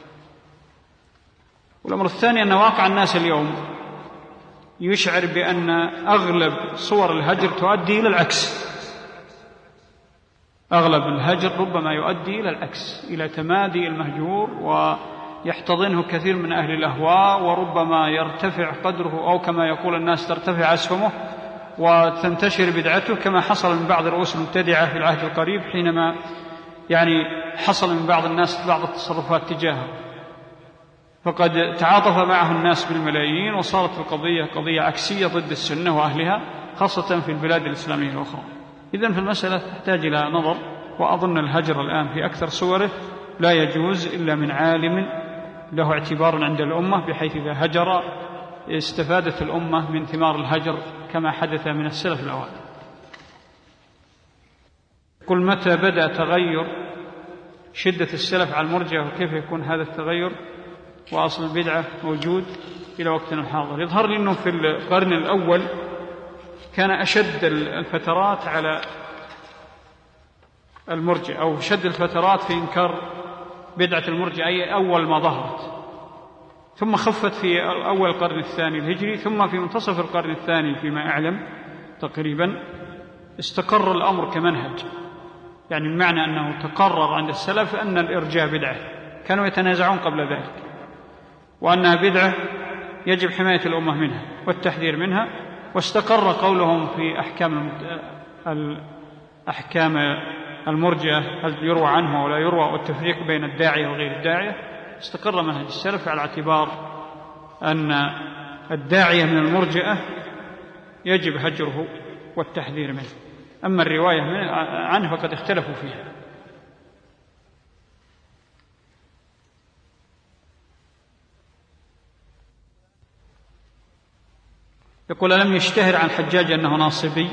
والأمر الثاني أن واقع الناس اليوم يشعر بأن أغلب صور الهجر تؤدي إلى العكس. أغلب الهجر ربما يؤدي إلى العكس، إلى تمادي المهجور ويحتضنه كثير من أهل الأهواء، وربما يرتفع قدره أو كما يقول الناس ترتفع أسهمه وتنتشر بدعته، كما حصل من بعض رؤوس المبتدعة في العهد القريب حينما يعني حصل من بعض الناس بعض التصرفات تجاهه، فقد تعاطف معه الناس بالملايين وصارت القضية قضية عكسية ضد السنة وأهلها خاصة في البلاد الإسلامية الأخرى. إذن في المسألة تحتاج إلى نظر. وأظن الهجر الآن في أكثر صوره لا يجوز إلا من عالم له اعتبار عند الأمة، بحيث إذا هجر استفادت الأمة من ثمار الهجر كما حدث من السلف الأوائل. قل متى بدأ تغير شدة السلف على المرجئة وكيف يكون هذا التغير وأصل البدعة موجود إلى وقتنا الحاضر؟ يظهر لي أنه في القرن الأول كان أشد الفترات على المرجئة، أو شد الفترات في إنكار بدعة المرجئة أي أول ما ظهرت، ثم خفت في أول القرن الثاني الهجري، ثم في منتصف القرن الثاني فيما أعلم تقريبا استقر الأمر كمنهج. يعني المعنى أنه تقرر عند السلف أن الإرجاء بدعة، كانوا يتنازعون قبل ذلك، وأنها بدعة يجب حماية الأمة منها والتحذير منها، واستقر قولهم في أحكام الأحكام المرجئة هل يروى عنه ولا يروى، والتفريق بين الداعية وغير الداعية. استقر منهج السلف على اعتبار أن الداعية من المرجئة يجب هجره والتحذير منه، أما الرواية عنه فقد اختلفوا فيها. يقول ألم يشتهر عن الحجاج أنه ناصبي؟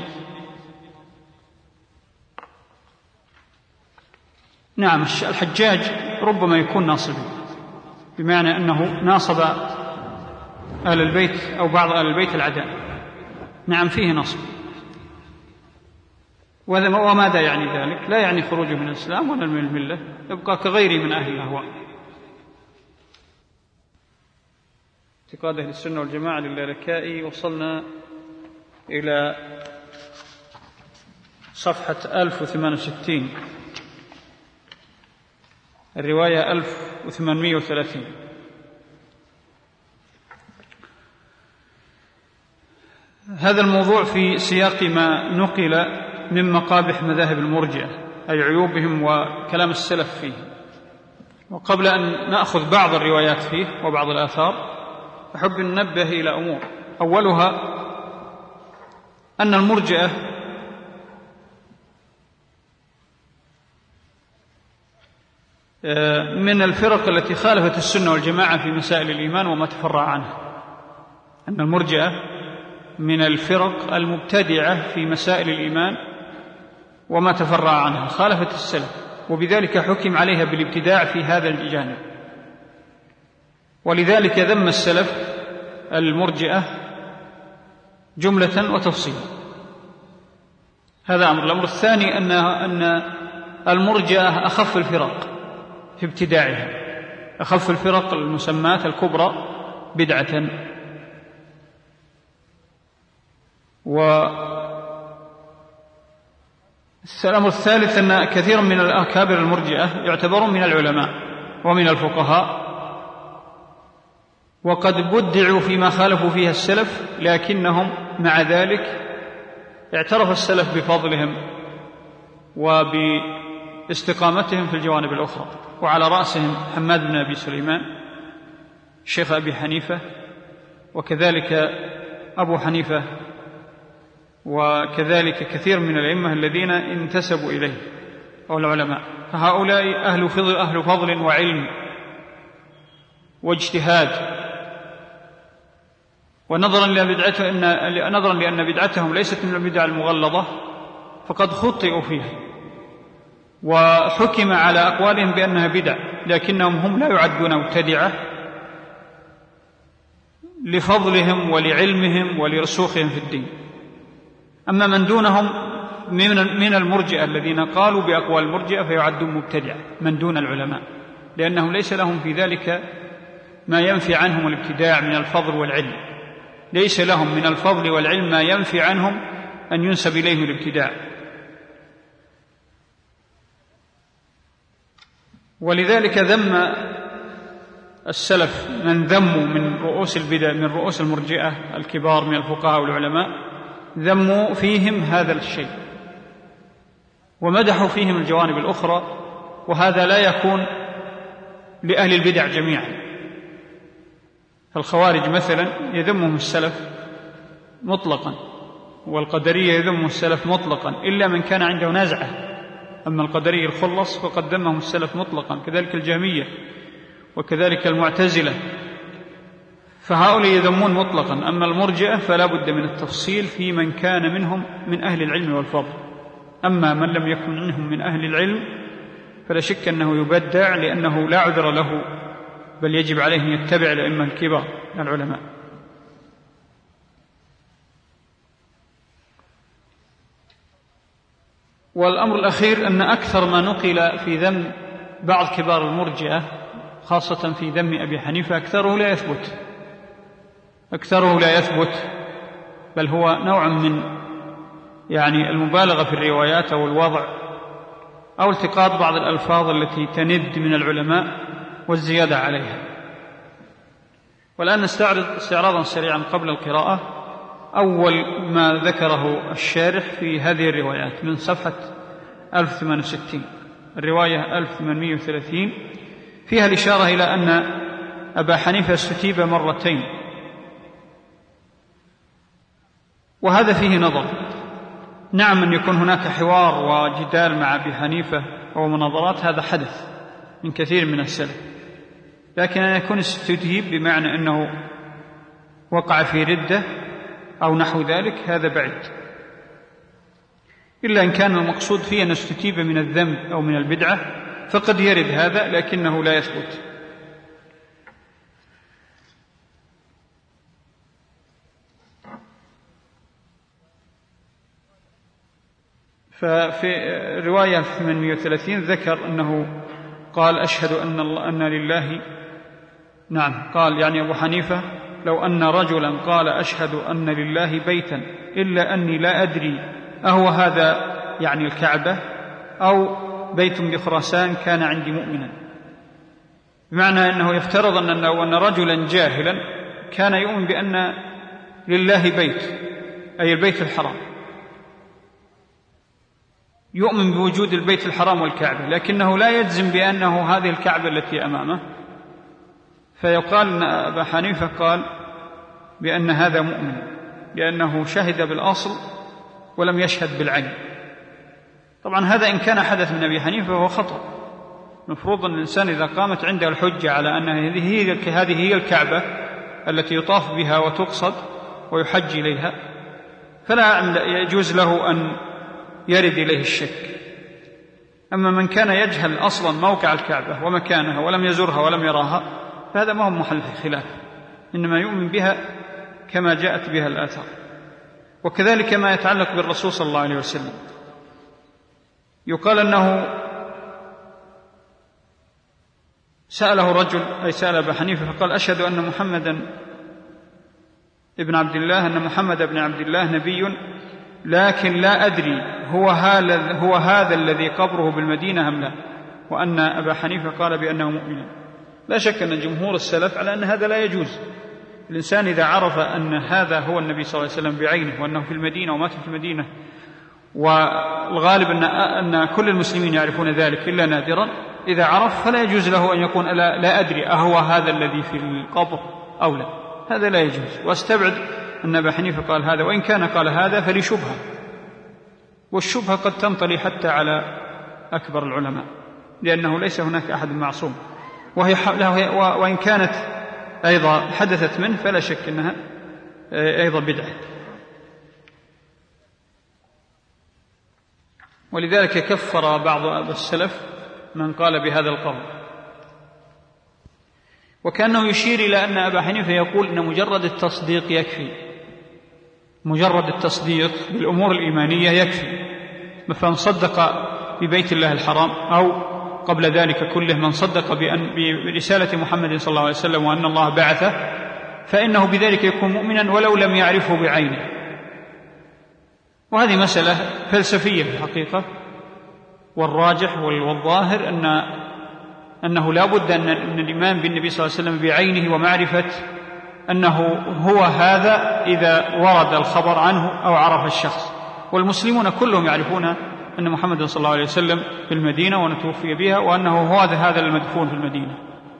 نعم، الحجاج ربما يكون ناصبي، بمعنى أنه ناصب أهل البيت أو بعض أهل البيت العداء. نعم فيه نصب. وماذا يعني ذلك؟ لا يعني خروجه من الإسلام ولا من الملة، يبقى كغيره من أهل الأهواء. اعتقاد أهل السنة والجماعة للالكائي. وصلنا إلى صفحة ألف وثمانية وستين، الرواية ألف وثمانمائة وثلاثين. هذا الموضوع في سياق ما نقل من مقابح مذاهب المرجئة، أي عيوبهم وكلام السلف فيه. وقبل أن نأخذ بعض الروايات فيه وبعض الآثار أحب أن ننبه إلى أمور. أولها أن المرجئة من الفرق التي خالفت السنة والجماعة في مسائل الإيمان وما تفرع عنه. أن المرجئة من الفرق المبتدعة في مسائل الإيمان وما تفرع عنها، خالفت السلف، وبذلك حكم عليها بالابتداع في هذا الجانب. ولذلك ذم السلف المرجئة جملة وتفصيلا. هذا أمر. الأمر الثاني أن أن المرجئة أخف الفرق في ابتداعها، أخف الفرق المسمات الكبرى بدعة. الأمر الثالث أن كثيرا من الأكابر المرجئة يعتبرون من العلماء ومن الفقهاء، وقد بدعوا فيما خالفوا فيها السلف، لكنهم مع ذلك اعترف السلف بفضلهم وباستقامتهم في الجوانب الأخرى، وعلى رأسهم حماد بن أبي سليمان شيخ أبي حنيفة، وكذلك أبو حنيفة، وكذلك كثير من الأئمة الذين انتسبوا إليه أو العلماء. فهؤلاء أهل فضل, أهل فضل وعلم واجتهاد، ونظرا لبدعته إن نظرا لأن بدعتهم ليست من البدع المغلظة فقد خطئوا فيها وحكم على أقوالهم بأنها بدع، لكنهم هم لا يعدون مبتدعة لفضلهم ولعلمهم ولرسوخهم في الدين. أما من دونهم من المرجئة الذين قالوا بأقوال المرجئة فيعدون مبتدعة من دون العلماء، لأنهم ليس لهم في ذلك ما ينفي عنهم الابتداع من الفضل والعلم، ليس لهم من الفضل والعلم ما ينفي عنهم أن ينسب إليهم الابتداع. ولذلك ذم السلف من ذموا من رؤوس البدع من رؤوس المرجئة الكبار من الفقهاء والعلماء، ذموا فيهم هذا الشيء ومدحوا فيهم الجوانب الأخرى، وهذا لا يكون لأهل البدع جميعا. الخوارج مثلا يذمهم السلف مطلقا، والقدرية يذمهم السلف مطلقا إلا من كان عنده نزعة، أما القدرية الخلص فقد ذمهم السلف مطلقا، كذلك الجهمية وكذلك المعتزلة، فهؤلاء يذمون مطلقا. أما المرجئة فلا بد من التفصيل في من كان منهم من أهل العلم والفضل، أما من لم يكن منهم من أهل العلم فلا شك أنه يبدع، لأنه لا عذر له، بل يجب عليه أن يتبع الأئمة الكبار العلماء. والأمر الأخير أن أكثر ما نقل في ذم بعض كبار المرجئة خاصة في ذم أبي حنيفة أكثره لا يثبت أكثره لا يثبت بل هو نوع من يعني المبالغة في الروايات أو الوضع أو التقاط بعض الألفاظ التي تند من العلماء والزيادة عليها. والآن نستعرض استعراضا سريعا قبل القراءة أول ما ذكره الشارح في هذه الروايات من صفحة ألف وثمانية وستين، الرواية ألف وثمانمائة وثلاثين، فيها الإشارة إلى أن أبا حنيفة استتيب مرتين، وهذا فيه نظر. نعم أن يكون هناك حوار وجدال مع أبي حنيفة ومناظرات، هذا حدث من كثير من السلف، لكن أن يكون استتيب بمعنى أنه وقع في ردة أو نحو ذلك هذا بعيد، إلا إن كان المقصود فيه أن استتيب من الذنب أو من البدعة فقد يرد هذا، لكنه لا يثبت. ففي رواية ثمانمائة وثلاثين ذكر أنه قال أشهد أن, الله أن لله نعم قال يعني أبو حنيفة لو أن رجلا قال أشهد أن لله بيتا إلا أني لا أدري أهو هذا يعني الكعبة أو بيت بخراسان كان عندي مؤمنا، بمعنى أنه يفترض أن لو أن رجلا جاهلا كان يؤمن بأن لله بيت أي البيت الحرام، يؤمن بوجود البيت الحرام والكعبة، لكنه لا يجزم بأنه هذه الكعبة التي أمامه، فيقال أن أبا حنيفة قال بأن هذا مؤمن لأنه شهد بالأصل ولم يشهد بالعين. طبعا هذا إن كان حدث من أبي حنيفة فهو خطأ، مفروض أن الإنسان إذا قامت عنده الحجة على أن هذه هي الكعبة التي يطاف بها وتقصد ويحج إليها فلا يجوز له أن يرد إليه الشك. أما من كان يجهل أصلا موقع الكعبة ومكانها ولم يزرها ولم يراها فهذا ما هو محل خلاف، إنما يؤمن بها كما جاءت بها الآثار. وكذلك ما يتعلق بالرسول صلى الله عليه وسلم، يقال أنه سأله رجل أي سأل أبا حنيفة فقال أشهد أن محمدا ابن عبد الله أن محمد بن عبد الله نبي لكن لا أدري هو هذا, هو هذا الذي قبره بالمدينة أم لا، وأن أبا حنيفة قال بأنه مؤمن. لا شك أن جمهور السلف على أن هذا لا يجوز. الإنسان إذا عرف أن هذا هو النبي صلى الله عليه وسلم بعينه وأنه في المدينة ومات في المدينة، والغالب أن, أن كل المسلمين يعرفون ذلك إلا نادرا، إذا عرف فلا يجوز له أن يقول لا, لا أدري أهو هذا الذي في القبر أو لا، هذا لا يجوز. واستبعد أن أبا حنيفة قال هذا، وإن كان قال هذا فلشبهة، والشبهة قد تنطلي حتى على أكبر العلماء، لأنه ليس هناك أحد معصوم، وهي وإن كانت أيضا حدثت منه فلا شك أنها أيضا بدعة. ولذلك كفر بعض السلف من قال بهذا القول، وكأنه يشير إلى أن أبا حنيفة يقول أن مجرد التصديق يكفي، مجرد التصديق بالأمور الإيمانية يكفي. مثلا صدق ببيت الله الحرام، أو قبل ذلك كله من صدق بأن برسالة محمد صلى الله عليه وسلم وأن الله بعثه، فإنه بذلك يكون مؤمنا ولو لم يعرفه بعينه. وهذه مسألة فلسفية في الحقيقة، والراجح والظاهر أن أنه لا بد أن الإيمان بالنبي صلى الله عليه وسلم بعينه ومعرفة أنه هو هذا إذا ورد الخبر عنه أو عرف الشخص. والمسلمون كلهم يعرفون أن محمد صلى الله عليه وسلم في المدينة ونتوفي بها، وأنه هو هذا المدفون في المدينة.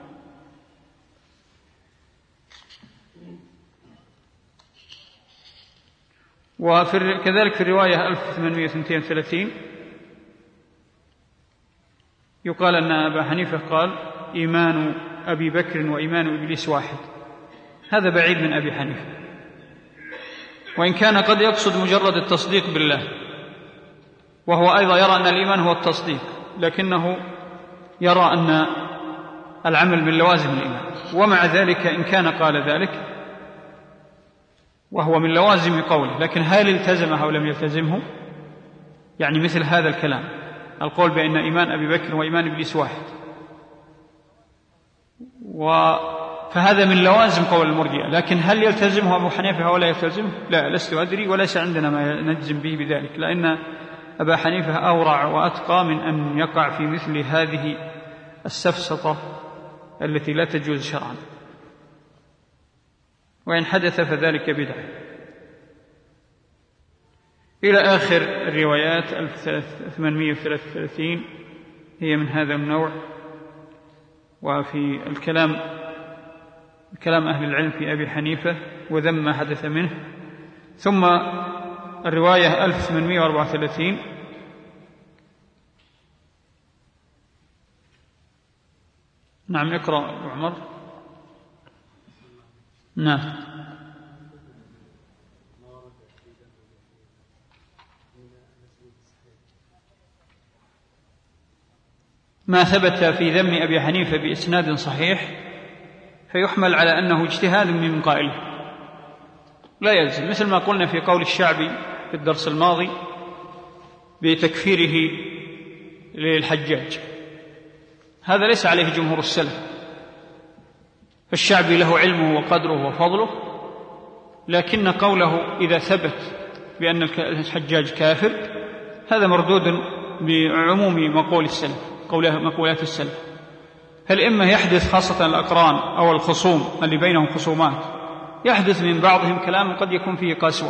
وكذلك في الرواية ألف وثمانمائة واثنين وثلاثين يقال أن أبا حنيفة قال إيمان أبي بكر وإيمان إبليس واحد. هذا بعيد من أبي حنيفة، وإن كان قد يقصد مجرد التصديق بالله، وهو أيضا يرى أن الإيمان هو التصديق، لكنه يرى أن العمل من لوازم الإيمان. ومع ذلك إن كان قال ذلك وهو من لوازم قوله، لكن هل التزمه أو لم يلتزمه؟ يعني مثل هذا الكلام، القول بأن إيمان أبي بكر وإيمان إبليس واحد، فهذا من لوازم قول المرجئة. لكن هل يلتزمه أبو حنيفة ولا يلتزمه؟ لا، لست أدري، وليس عندنا ما نجزم به بذلك، لأن أبا حنيفة أورع وأتقى من أن يقع في مثل هذه السفسطة التي لا تجوز شرعا، وإن حدث فذلك بدعة. إلى آخر الروايات ألف وثمانمائة وثلاثة وثلاثين هي من هذا النوع. وفي الكلام كلام أهل العلم في أبي حنيفة وذم ما حدث منه. ثم الرواية ألف وثمانمائة وأربعة وثلاثين نعم، اقرأ أبو عمر. نعم. ما ثبت في ذم أبي حنيفة بإسناد صحيح فيحمل على أنه اجتهاد من قائله، لا يلزم، مثل ما قلنا في قول الشعبي في الدرس الماضي بتكفيره للحجاج، هذا ليس عليه جمهور السلف. فالشعبي له علمه وقدره وفضله، لكن قوله إذا ثبت بأن الحجاج كافر هذا مردود بعموم مقول السلف، مقولات السلف. فالإمة يحدث خاصة الأقران أو الخصوم اللي بينهم خصومات، يحدث من بعضهم كلام قد يكون فيه قسوة،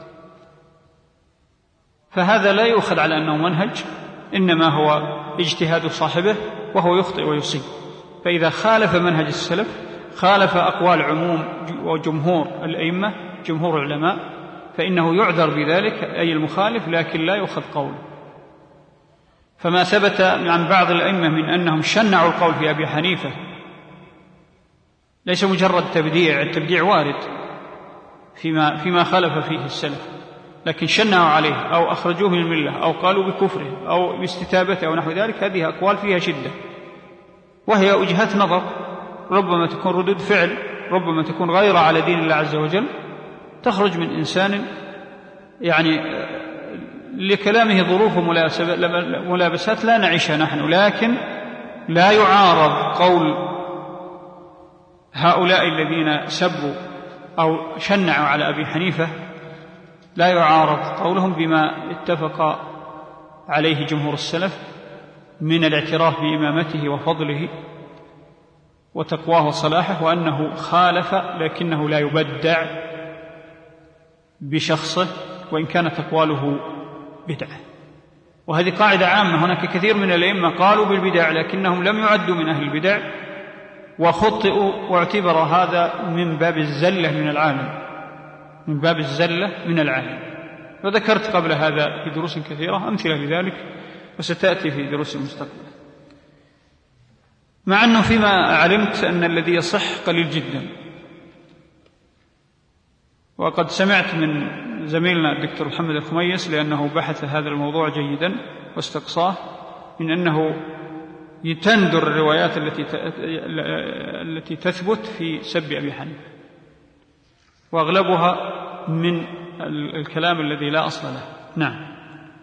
فهذا لا يؤخذ على أنه منهج، إنما هو اجتهاد صاحبه وهو يخطئ ويصيب. فإذا خالف منهج السلف، خالف أقوال عموم وجمهور الأئمة جمهور العلماء، فإنه يعذر بذلك أي المخالف، لكن لا يؤخذ قوله. فما ثبت عن بعض الأئمة من أنهم شنعوا القول في أبي حنيفة ليس مجرد تبديع، التبديع وارد فيما, فيما خالف فيه السلف، لكن شنعوا عليه أو أخرجوه من الملة أو قالوا بكفره أو باستتابته أو نحو ذلك، هذه أقوال فيها شدة، وهي وجهات نظر، ربما تكون ردود فعل، ربما تكون غير على دين الله عز وجل، تخرج من إنسان يعني لكلامه ظروف وملابسات لا نعيشها نحن، لكن لا يعارض قول هؤلاء الذين سبوا أو شنعوا على أبي حنيفة لا يعارض قولهم بما اتفق عليه جمهور السلف من الاعتراف بإمامته وفضله وتقواه وصلاحه، وأنه خالف لكنه لا يبدع بشخصه وإن كانت أقواله بدعة. وهذه قاعدة عامة، هناك كثير من الأئمة قالوا بالبدع لكنهم لم يعدوا من أهل البدع وخطئوا، واعتبر هذا من باب الزلة من العالم، من باب الزلة من العالم. وذكرت قبل هذا في دروس كثيرة أمثلة لذلك، وستأتي في دروس المستقبل. مع أنه فيما علمت أن الذي يصح قليل جدا، وقد سمعت من زميلنا الدكتور محمد الخميس لأنه بحث هذا الموضوع جيدا واستقصاه، من أنه يتندر الروايات التي التي تثبت في سب أبي حنيفة، وأغلبها من الكلام الذي لا أصل له. نعم.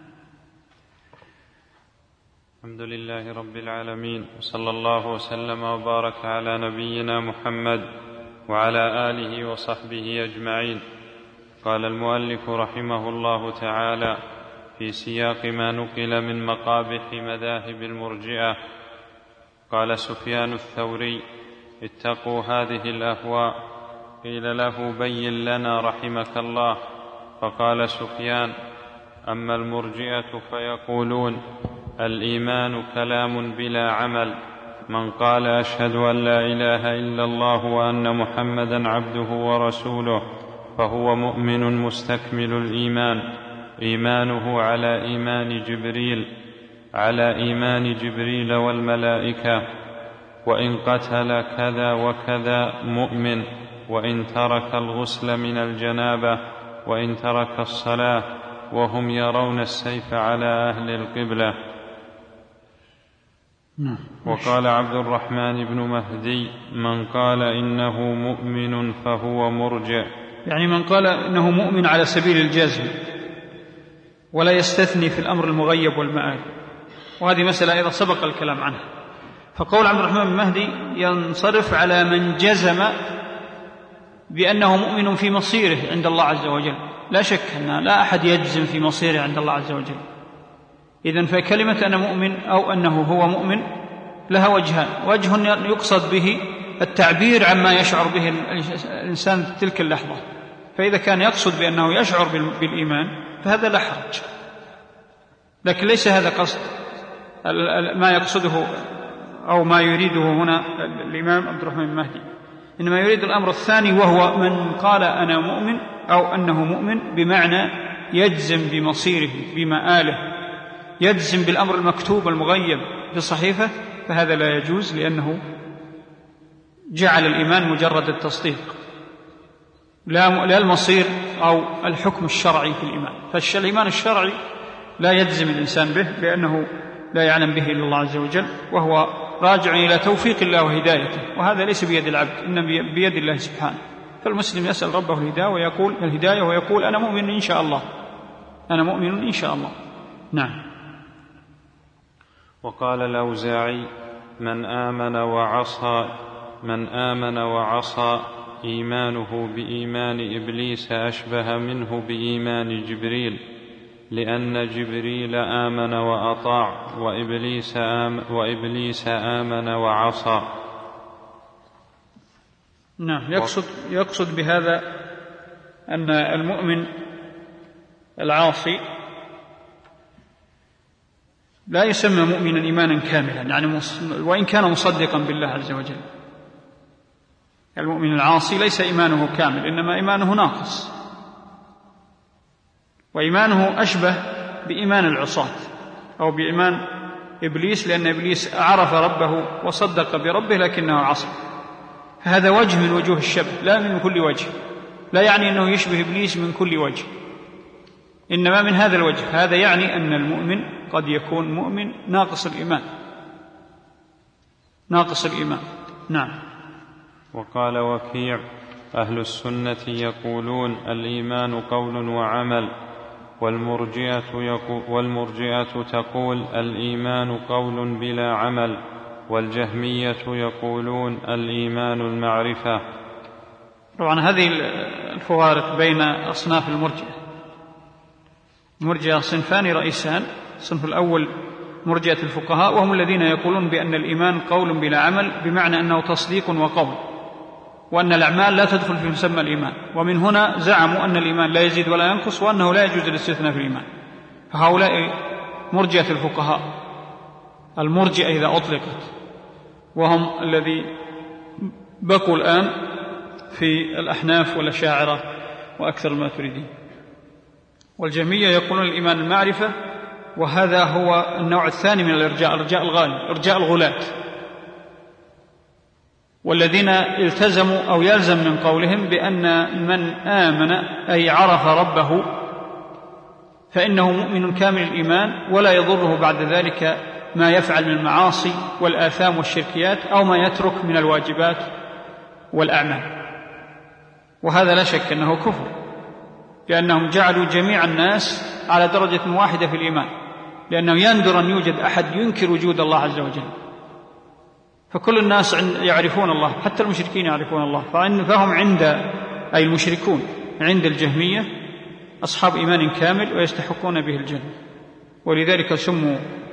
الحمد لله رب العالمين، وصلى الله وسلم وبارك على نبينا محمد وعلى آله وصحبه أجمعين. قال المؤلف رحمه الله تعالى في سياق ما نقل من مقابح مذاهب المرجئة: قال سفيان الثوري: اتقوا هذه الأهواء. قيل له: بين لنا رحمك الله. فقال سفيان: أما المرجئة فيقولون الإيمان كلام بلا عمل، من قال أشهد أن لا إله إلا الله وأن محمدا عبده ورسوله فهو مؤمن مستكمل الإيمان، إيمانه على إيمان جبريل على إيمان جبريل والملائكة، وإن قتل كذا وكذا مؤمن، وإن ترك الغسل من الجنابة، وإن ترك الصلاة، وهم يرون السيف على أهل القبلة. وقال عبد الرحمن بن مهدي: من قال إنه مؤمن فهو مرجع، يعني من قال إنه مؤمن على سبيل الجزم ولا يستثني في الأمر المغيب والمآل، وهذه مسألة أيضا سبق الكلام عنها. فقول عبد الرحمن بن مهدي ينصرف على من جزم بأنه مؤمن في مصيره عند الله عز وجل. لا شك أن لا أحد يجزم في مصيره عند الله عز وجل. إذن فكلمة أنا مؤمن أو أنه هو مؤمن لها وجهان: وجه يقصد به التعبير عما يشعر به الإنسان في تلك اللحظة، فإذا كان يقصد بأنه يشعر بالإيمان فهذا لا حرج، لكن ليس هذا قصد ما يقصده أو ما يريده هنا الإمام عبد الرحمن بن مهدي، إنما يريد الأمر الثاني، وهو من قال أنا مؤمن أو أنه مؤمن بمعنى يجزم بمصيره بمآله، يجزم بالأمر المكتوب المغيب في الصحيفة، فهذا لا يجوز، لأنه جعل الإيمان مجرد التصديق لا المصير أو الحكم الشرعي في الإيمان. فالإيمان الشرعي لا يجزم الإنسان به لأنه لا يعلم به إلا الله عز وجل، وهو راجع إلى توفيق الله وهدايته، وهذا ليس بيد العبد، إنما بيد الله سبحانه. فالمسلم يسأل ربه الهداية ويقول الهداية ويقول أنا مؤمن إن شاء الله، أنا مؤمن إن شاء الله. نعم. وقال الأوزاعي: من آمن وعصى من آمن وعصى إيمانه بإيمان إبليس أشبه منه بإيمان جبريل، لأن جبريل آمن وأطاع، وإبليس آمن, وإبليس آمن وعصى. نعم. يقصد, يقصد بهذا أن المؤمن العاصي لا يسمى مؤمنا إيمانا كاملا، يعني وإن كان مصدقا بالله عز وجل. المؤمن العاصي ليس إيمانه كامل، إنما إيمانه ناقص، وإيمانه أشبه بإيمان العصاة أو بإيمان إبليس، لأن إبليس عرف ربه وصدق بربه لكنه عصى. فهذا وجه من وجوه الشبه، لا من كل وجه، لا يعني أنه يشبه إبليس من كل وجه، إنما من هذا الوجه. هذا يعني أن المؤمن قد يكون مؤمن ناقص الإيمان، ناقص الإيمان. نعم. وقال وكيع: أهل السنة يقولون الإيمان قول وعمل، والمرجئة, يقول والمرجئة تقول الإيمان قول بلا عمل، والجهمية يقولون الإيمان المعرفة. طبعا هذه الفوارق بين أصناف المرجئة، المرجئة صنفان رئيسان. الصنف الأول مرجئة الفقهاء، وهم الذين يقولون بأن الإيمان قول بلا عمل، بمعنى أنه تصديق وقول، وأن الأعمال لا تدخل في مسمى الإيمان. ومن هنا زعموا أن الإيمان لا يزيد ولا ينقص، وأنه لا يجوز الاستثناء في الإيمان. فهؤلاء مرجئة الفقهاء، المرجئة إذا أطلقت، وهم الذي بقوا الآن في الأحناف والأشاعرة وأكثر الماتريديين. والجهمية يقولون الإيمان المعرفة، وهذا هو النوع الثاني من الإرجاء، إرجاء الغالي، إرجاء الغلاة، والذين التزموا أو يلزم من قولهم بأن من آمن أي عرف ربه فإنه مؤمن كامل الإيمان، ولا يضره بعد ذلك ما يفعل من المعاصي والآثام والشركيات، أو ما يترك من الواجبات والأعمال. وهذا لا شك أنه كفر، لأنهم جعلوا جميع الناس على درجة واحدة في الإيمان، لأنه يندر أن يوجد أحد ينكر وجود الله عز وجل. فكل الناس يعرفون الله، حتى المشركين يعرفون الله، فهم عند أي المشركون عند الجهمية أصحاب إيمان كامل ويستحقون به الجنة، ولذلك سموا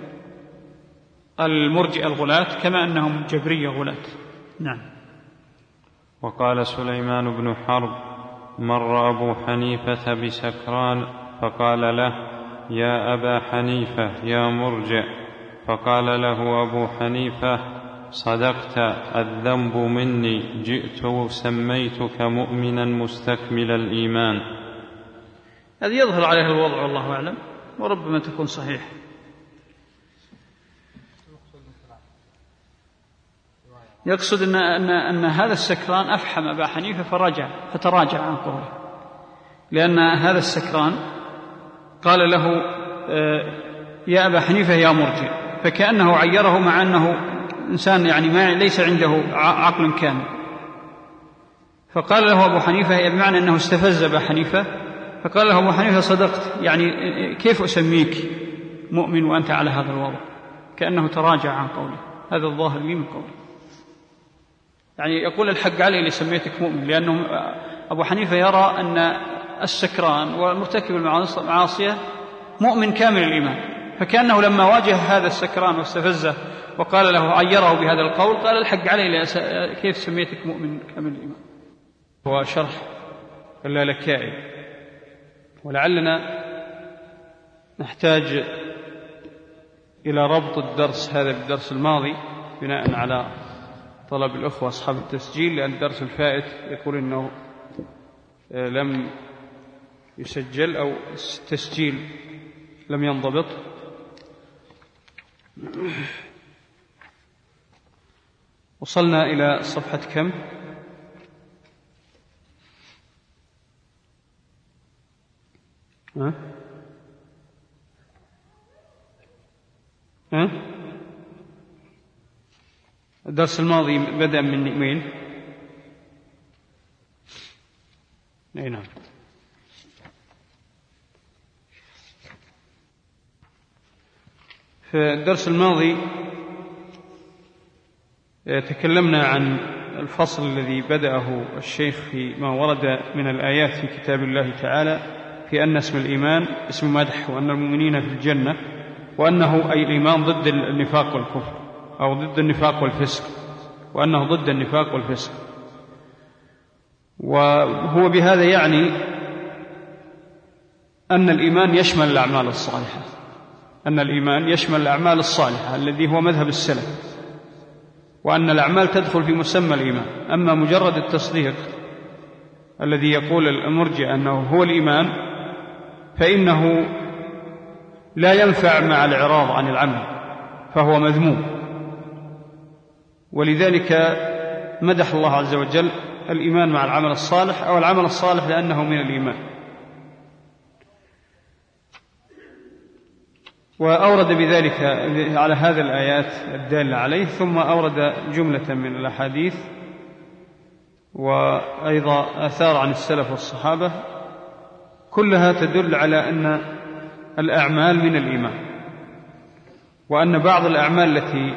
المرجئة الغلاة، كما أنهم جبرية غلاة. نعم. وقال سليمان بن حرب: مر أبو حنيفة بسكران فقال له: يا أبا حنيفة يا مرجئ. فقال له أبو حنيفة: صدقت، الذنب مني، جئت سميتك مؤمنا مستكمل الإيمان. هذا يظهر عليه الوضع والله أعلم، وربما تكون صحيح. يقصد أن, أن, أن هذا السكران أفحم أبا حنيفة فرجع فتراجع عن قوله، لأن هذا السكران قال له: يا أبا حنيفة يا مرجئ، فكأنه عيره، مع أنه إنسان يعني ما ليس عنده عقل كامل. فقال له أبو حنيفة، بمعنى أنه استفز أبا حنيفة، فقال له أبو حنيفة: صدقت، يعني كيف أسميك مؤمن وأنت على هذا الوضع؟ كأنه تراجع عن قوله. هذا الظاهر لي من قوله، يعني يقول الحق علي اللي سميتك مؤمن، لأنه أبو حنيفة يرى أن السكران والمرتكب المعاصية مؤمن كامل الإيمان، فكأنه لما واجه هذا السكران واستفزه وقال له عيره بهذا القول، قال الحق علي كيف سميتك مؤمن كامل الإيمان. هو شرح اللالكائي، ولعلنا نحتاج إلى ربط الدرس هذا بالدرس الماضي بناء على طلب الأخوة أصحاب التسجيل، لأن الدرس الفائت يقول إنه لم يسجل أو التسجيل لم ينضبط. وصلنا إلى صفحة كم؟ ها؟ ها؟ الدرس الماضي بدأ من وين؟ أي نعم. في الدرس الماضي تكلمنا عن الفصل الذي بدأه الشيخ في ما ورد من الآيات في كتاب الله تعالى في أن اسم الإيمان اسم مدح، وأن المؤمنين في الجنة، وأنه أي الإيمان ضد النفاق والكفر، أو ضد النفاق والفسق، وأنه ضد النفاق والفسق. وهو بهذا يعني أن الإيمان يشمل الأعمال الصالحة، أن الإيمان يشمل الأعمال الصالحة الذي هو مذهب السلف، وأن الأعمال تدخل في مسمى الإيمان. أما مجرد التصديق الذي يقول المرجئة أنه هو الإيمان، فإنه لا ينفع مع الإعراض عن العمل، فهو مذموم. ولذلك مدح الله عز وجل الإيمان مع العمل الصالح، أو العمل الصالح لأنه من الإيمان. وأورد بذلك على هذا الآيات الدالة عليه، ثم أورد جملة من الأحاديث وأيضا آثار عن السلف والصحابة، كلها تدل على أن الأعمال من الإيمان، وأن بعض الأعمال التي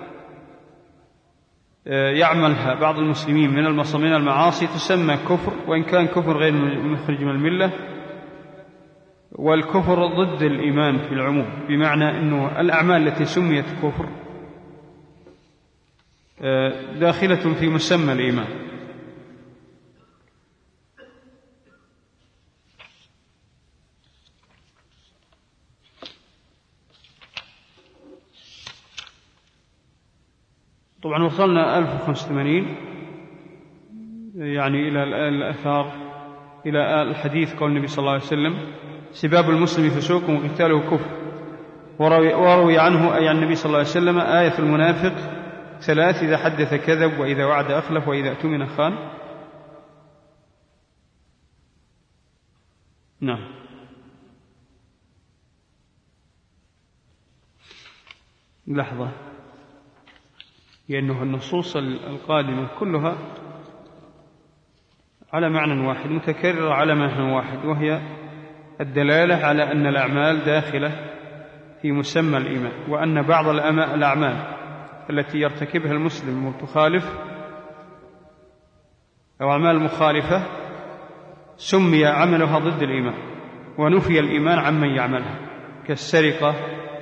يعملها بعض المسلمين من المعاصي تسمى كفر، وإن كان كفر غير مخرج من الملة، والكفر ضد الإيمان في العموم، بمعنى أنه الأعمال التي سميت كفر داخلة في مسمى الإيمان. طبعا وصلنا ألف وخمسة وثمانين يعني إلى الأثار، إلى الحديث قول النبي صلى الله عليه وسلم: سباب المسلم فسوق وقتاله كفر. وروي عنه أي عن النبي صلى الله عليه وسلم: آية المنافق ثلاث: إذا حدث كذب، وإذا وعد أخلف، وإذا اؤتمن خان. نعم. لحظة، لأنه النصوص القادمة كلها على معنى واحد، متكررة على معنى واحد، وهي الدلالة على أن الأعمال داخلة في مسمى الإيمان، وأن بعض الأعمال التي يرتكبها المسلم وتخالف أو أعمال مخالفة سمي عملها ضد الإيمان، ونفي الإيمان عمن يعملها، كالسرقة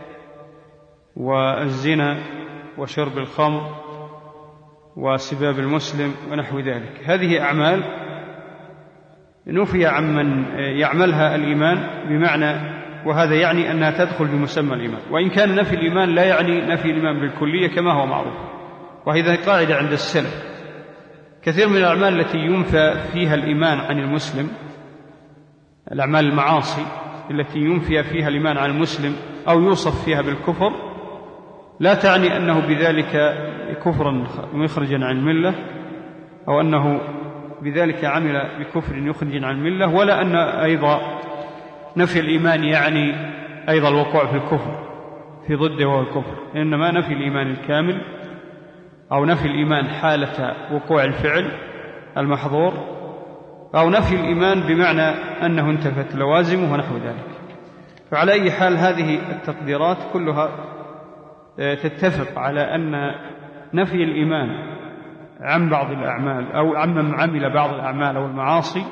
والزنا وشرب الخمر وسباب المسلم ونحو ذلك. هذه أعمال نفي عمن يعملها الإيمان، بمعنى وهذا يعني أنها تدخل بمسمى الإيمان، وإن كان نفي الإيمان لا يعني نفي الإيمان بالكلية كما هو معروف، وهذه قاعدة عند السلف. كثير من الأعمال التي ينفى فيها الإيمان عن المسلم، الأعمال المعاصي التي ينفي فيها الإيمان عن المسلم أو يوصف فيها بالكفر، لا تعني أنه بذلك كفرا مخرجا عن الملة، أو أنه بذلك عمل بكفر يخرج عن الملة، ولا أن أيضا نفي الإيمان يعني أيضا الوقوع في الكفر في ضده وهو الكفر، إنما نفي الإيمان الكامل أو نفي الإيمان حالة وقوع الفعل المحظور، أو نفي الإيمان بمعنى أنه انتفت لوازمه ونحو ذلك. فعلى أي حال هذه التقديرات كلها تتفق على أن نفي الإيمان عن بعض الأعمال أو عمن عمل بعض الأعمال أو المعاصي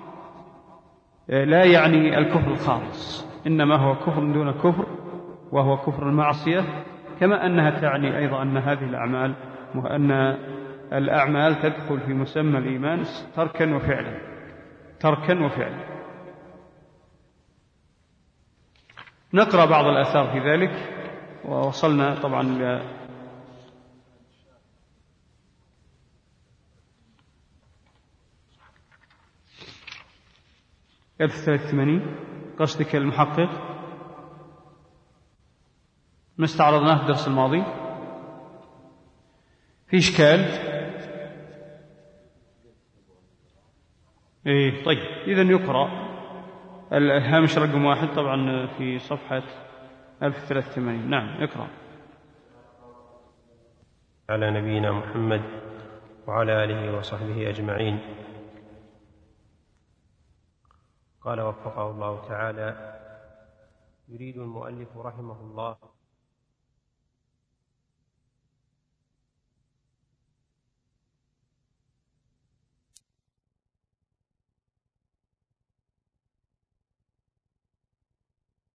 لا يعني الكفر الخالص، إنما هو كفر دون كفر، وهو كفر المعصية، كما أنها تعني أيضا أن هذه الأعمال وأن الأعمال تدخل في مسمى الإيمان تركا وفعلا تركا وفعلا. نقرأ بعض الآثار في ذلك، ووصلنا طبعا إلى ألف وثلاثة وثمانين. قصدك المحقق؟ ما استعرضناه في الدرس الماضي، في إشكال؟ إيه طيب، إذن يقرأ الهامش رقم واحد طبعا في صفحة ألف وثلاثة وثمانين. نعم اقرأ. على نبينا محمد وعلى آله وصحبه أجمعين. قال وفقه الله تعالى: يريد المؤلف رحمه الله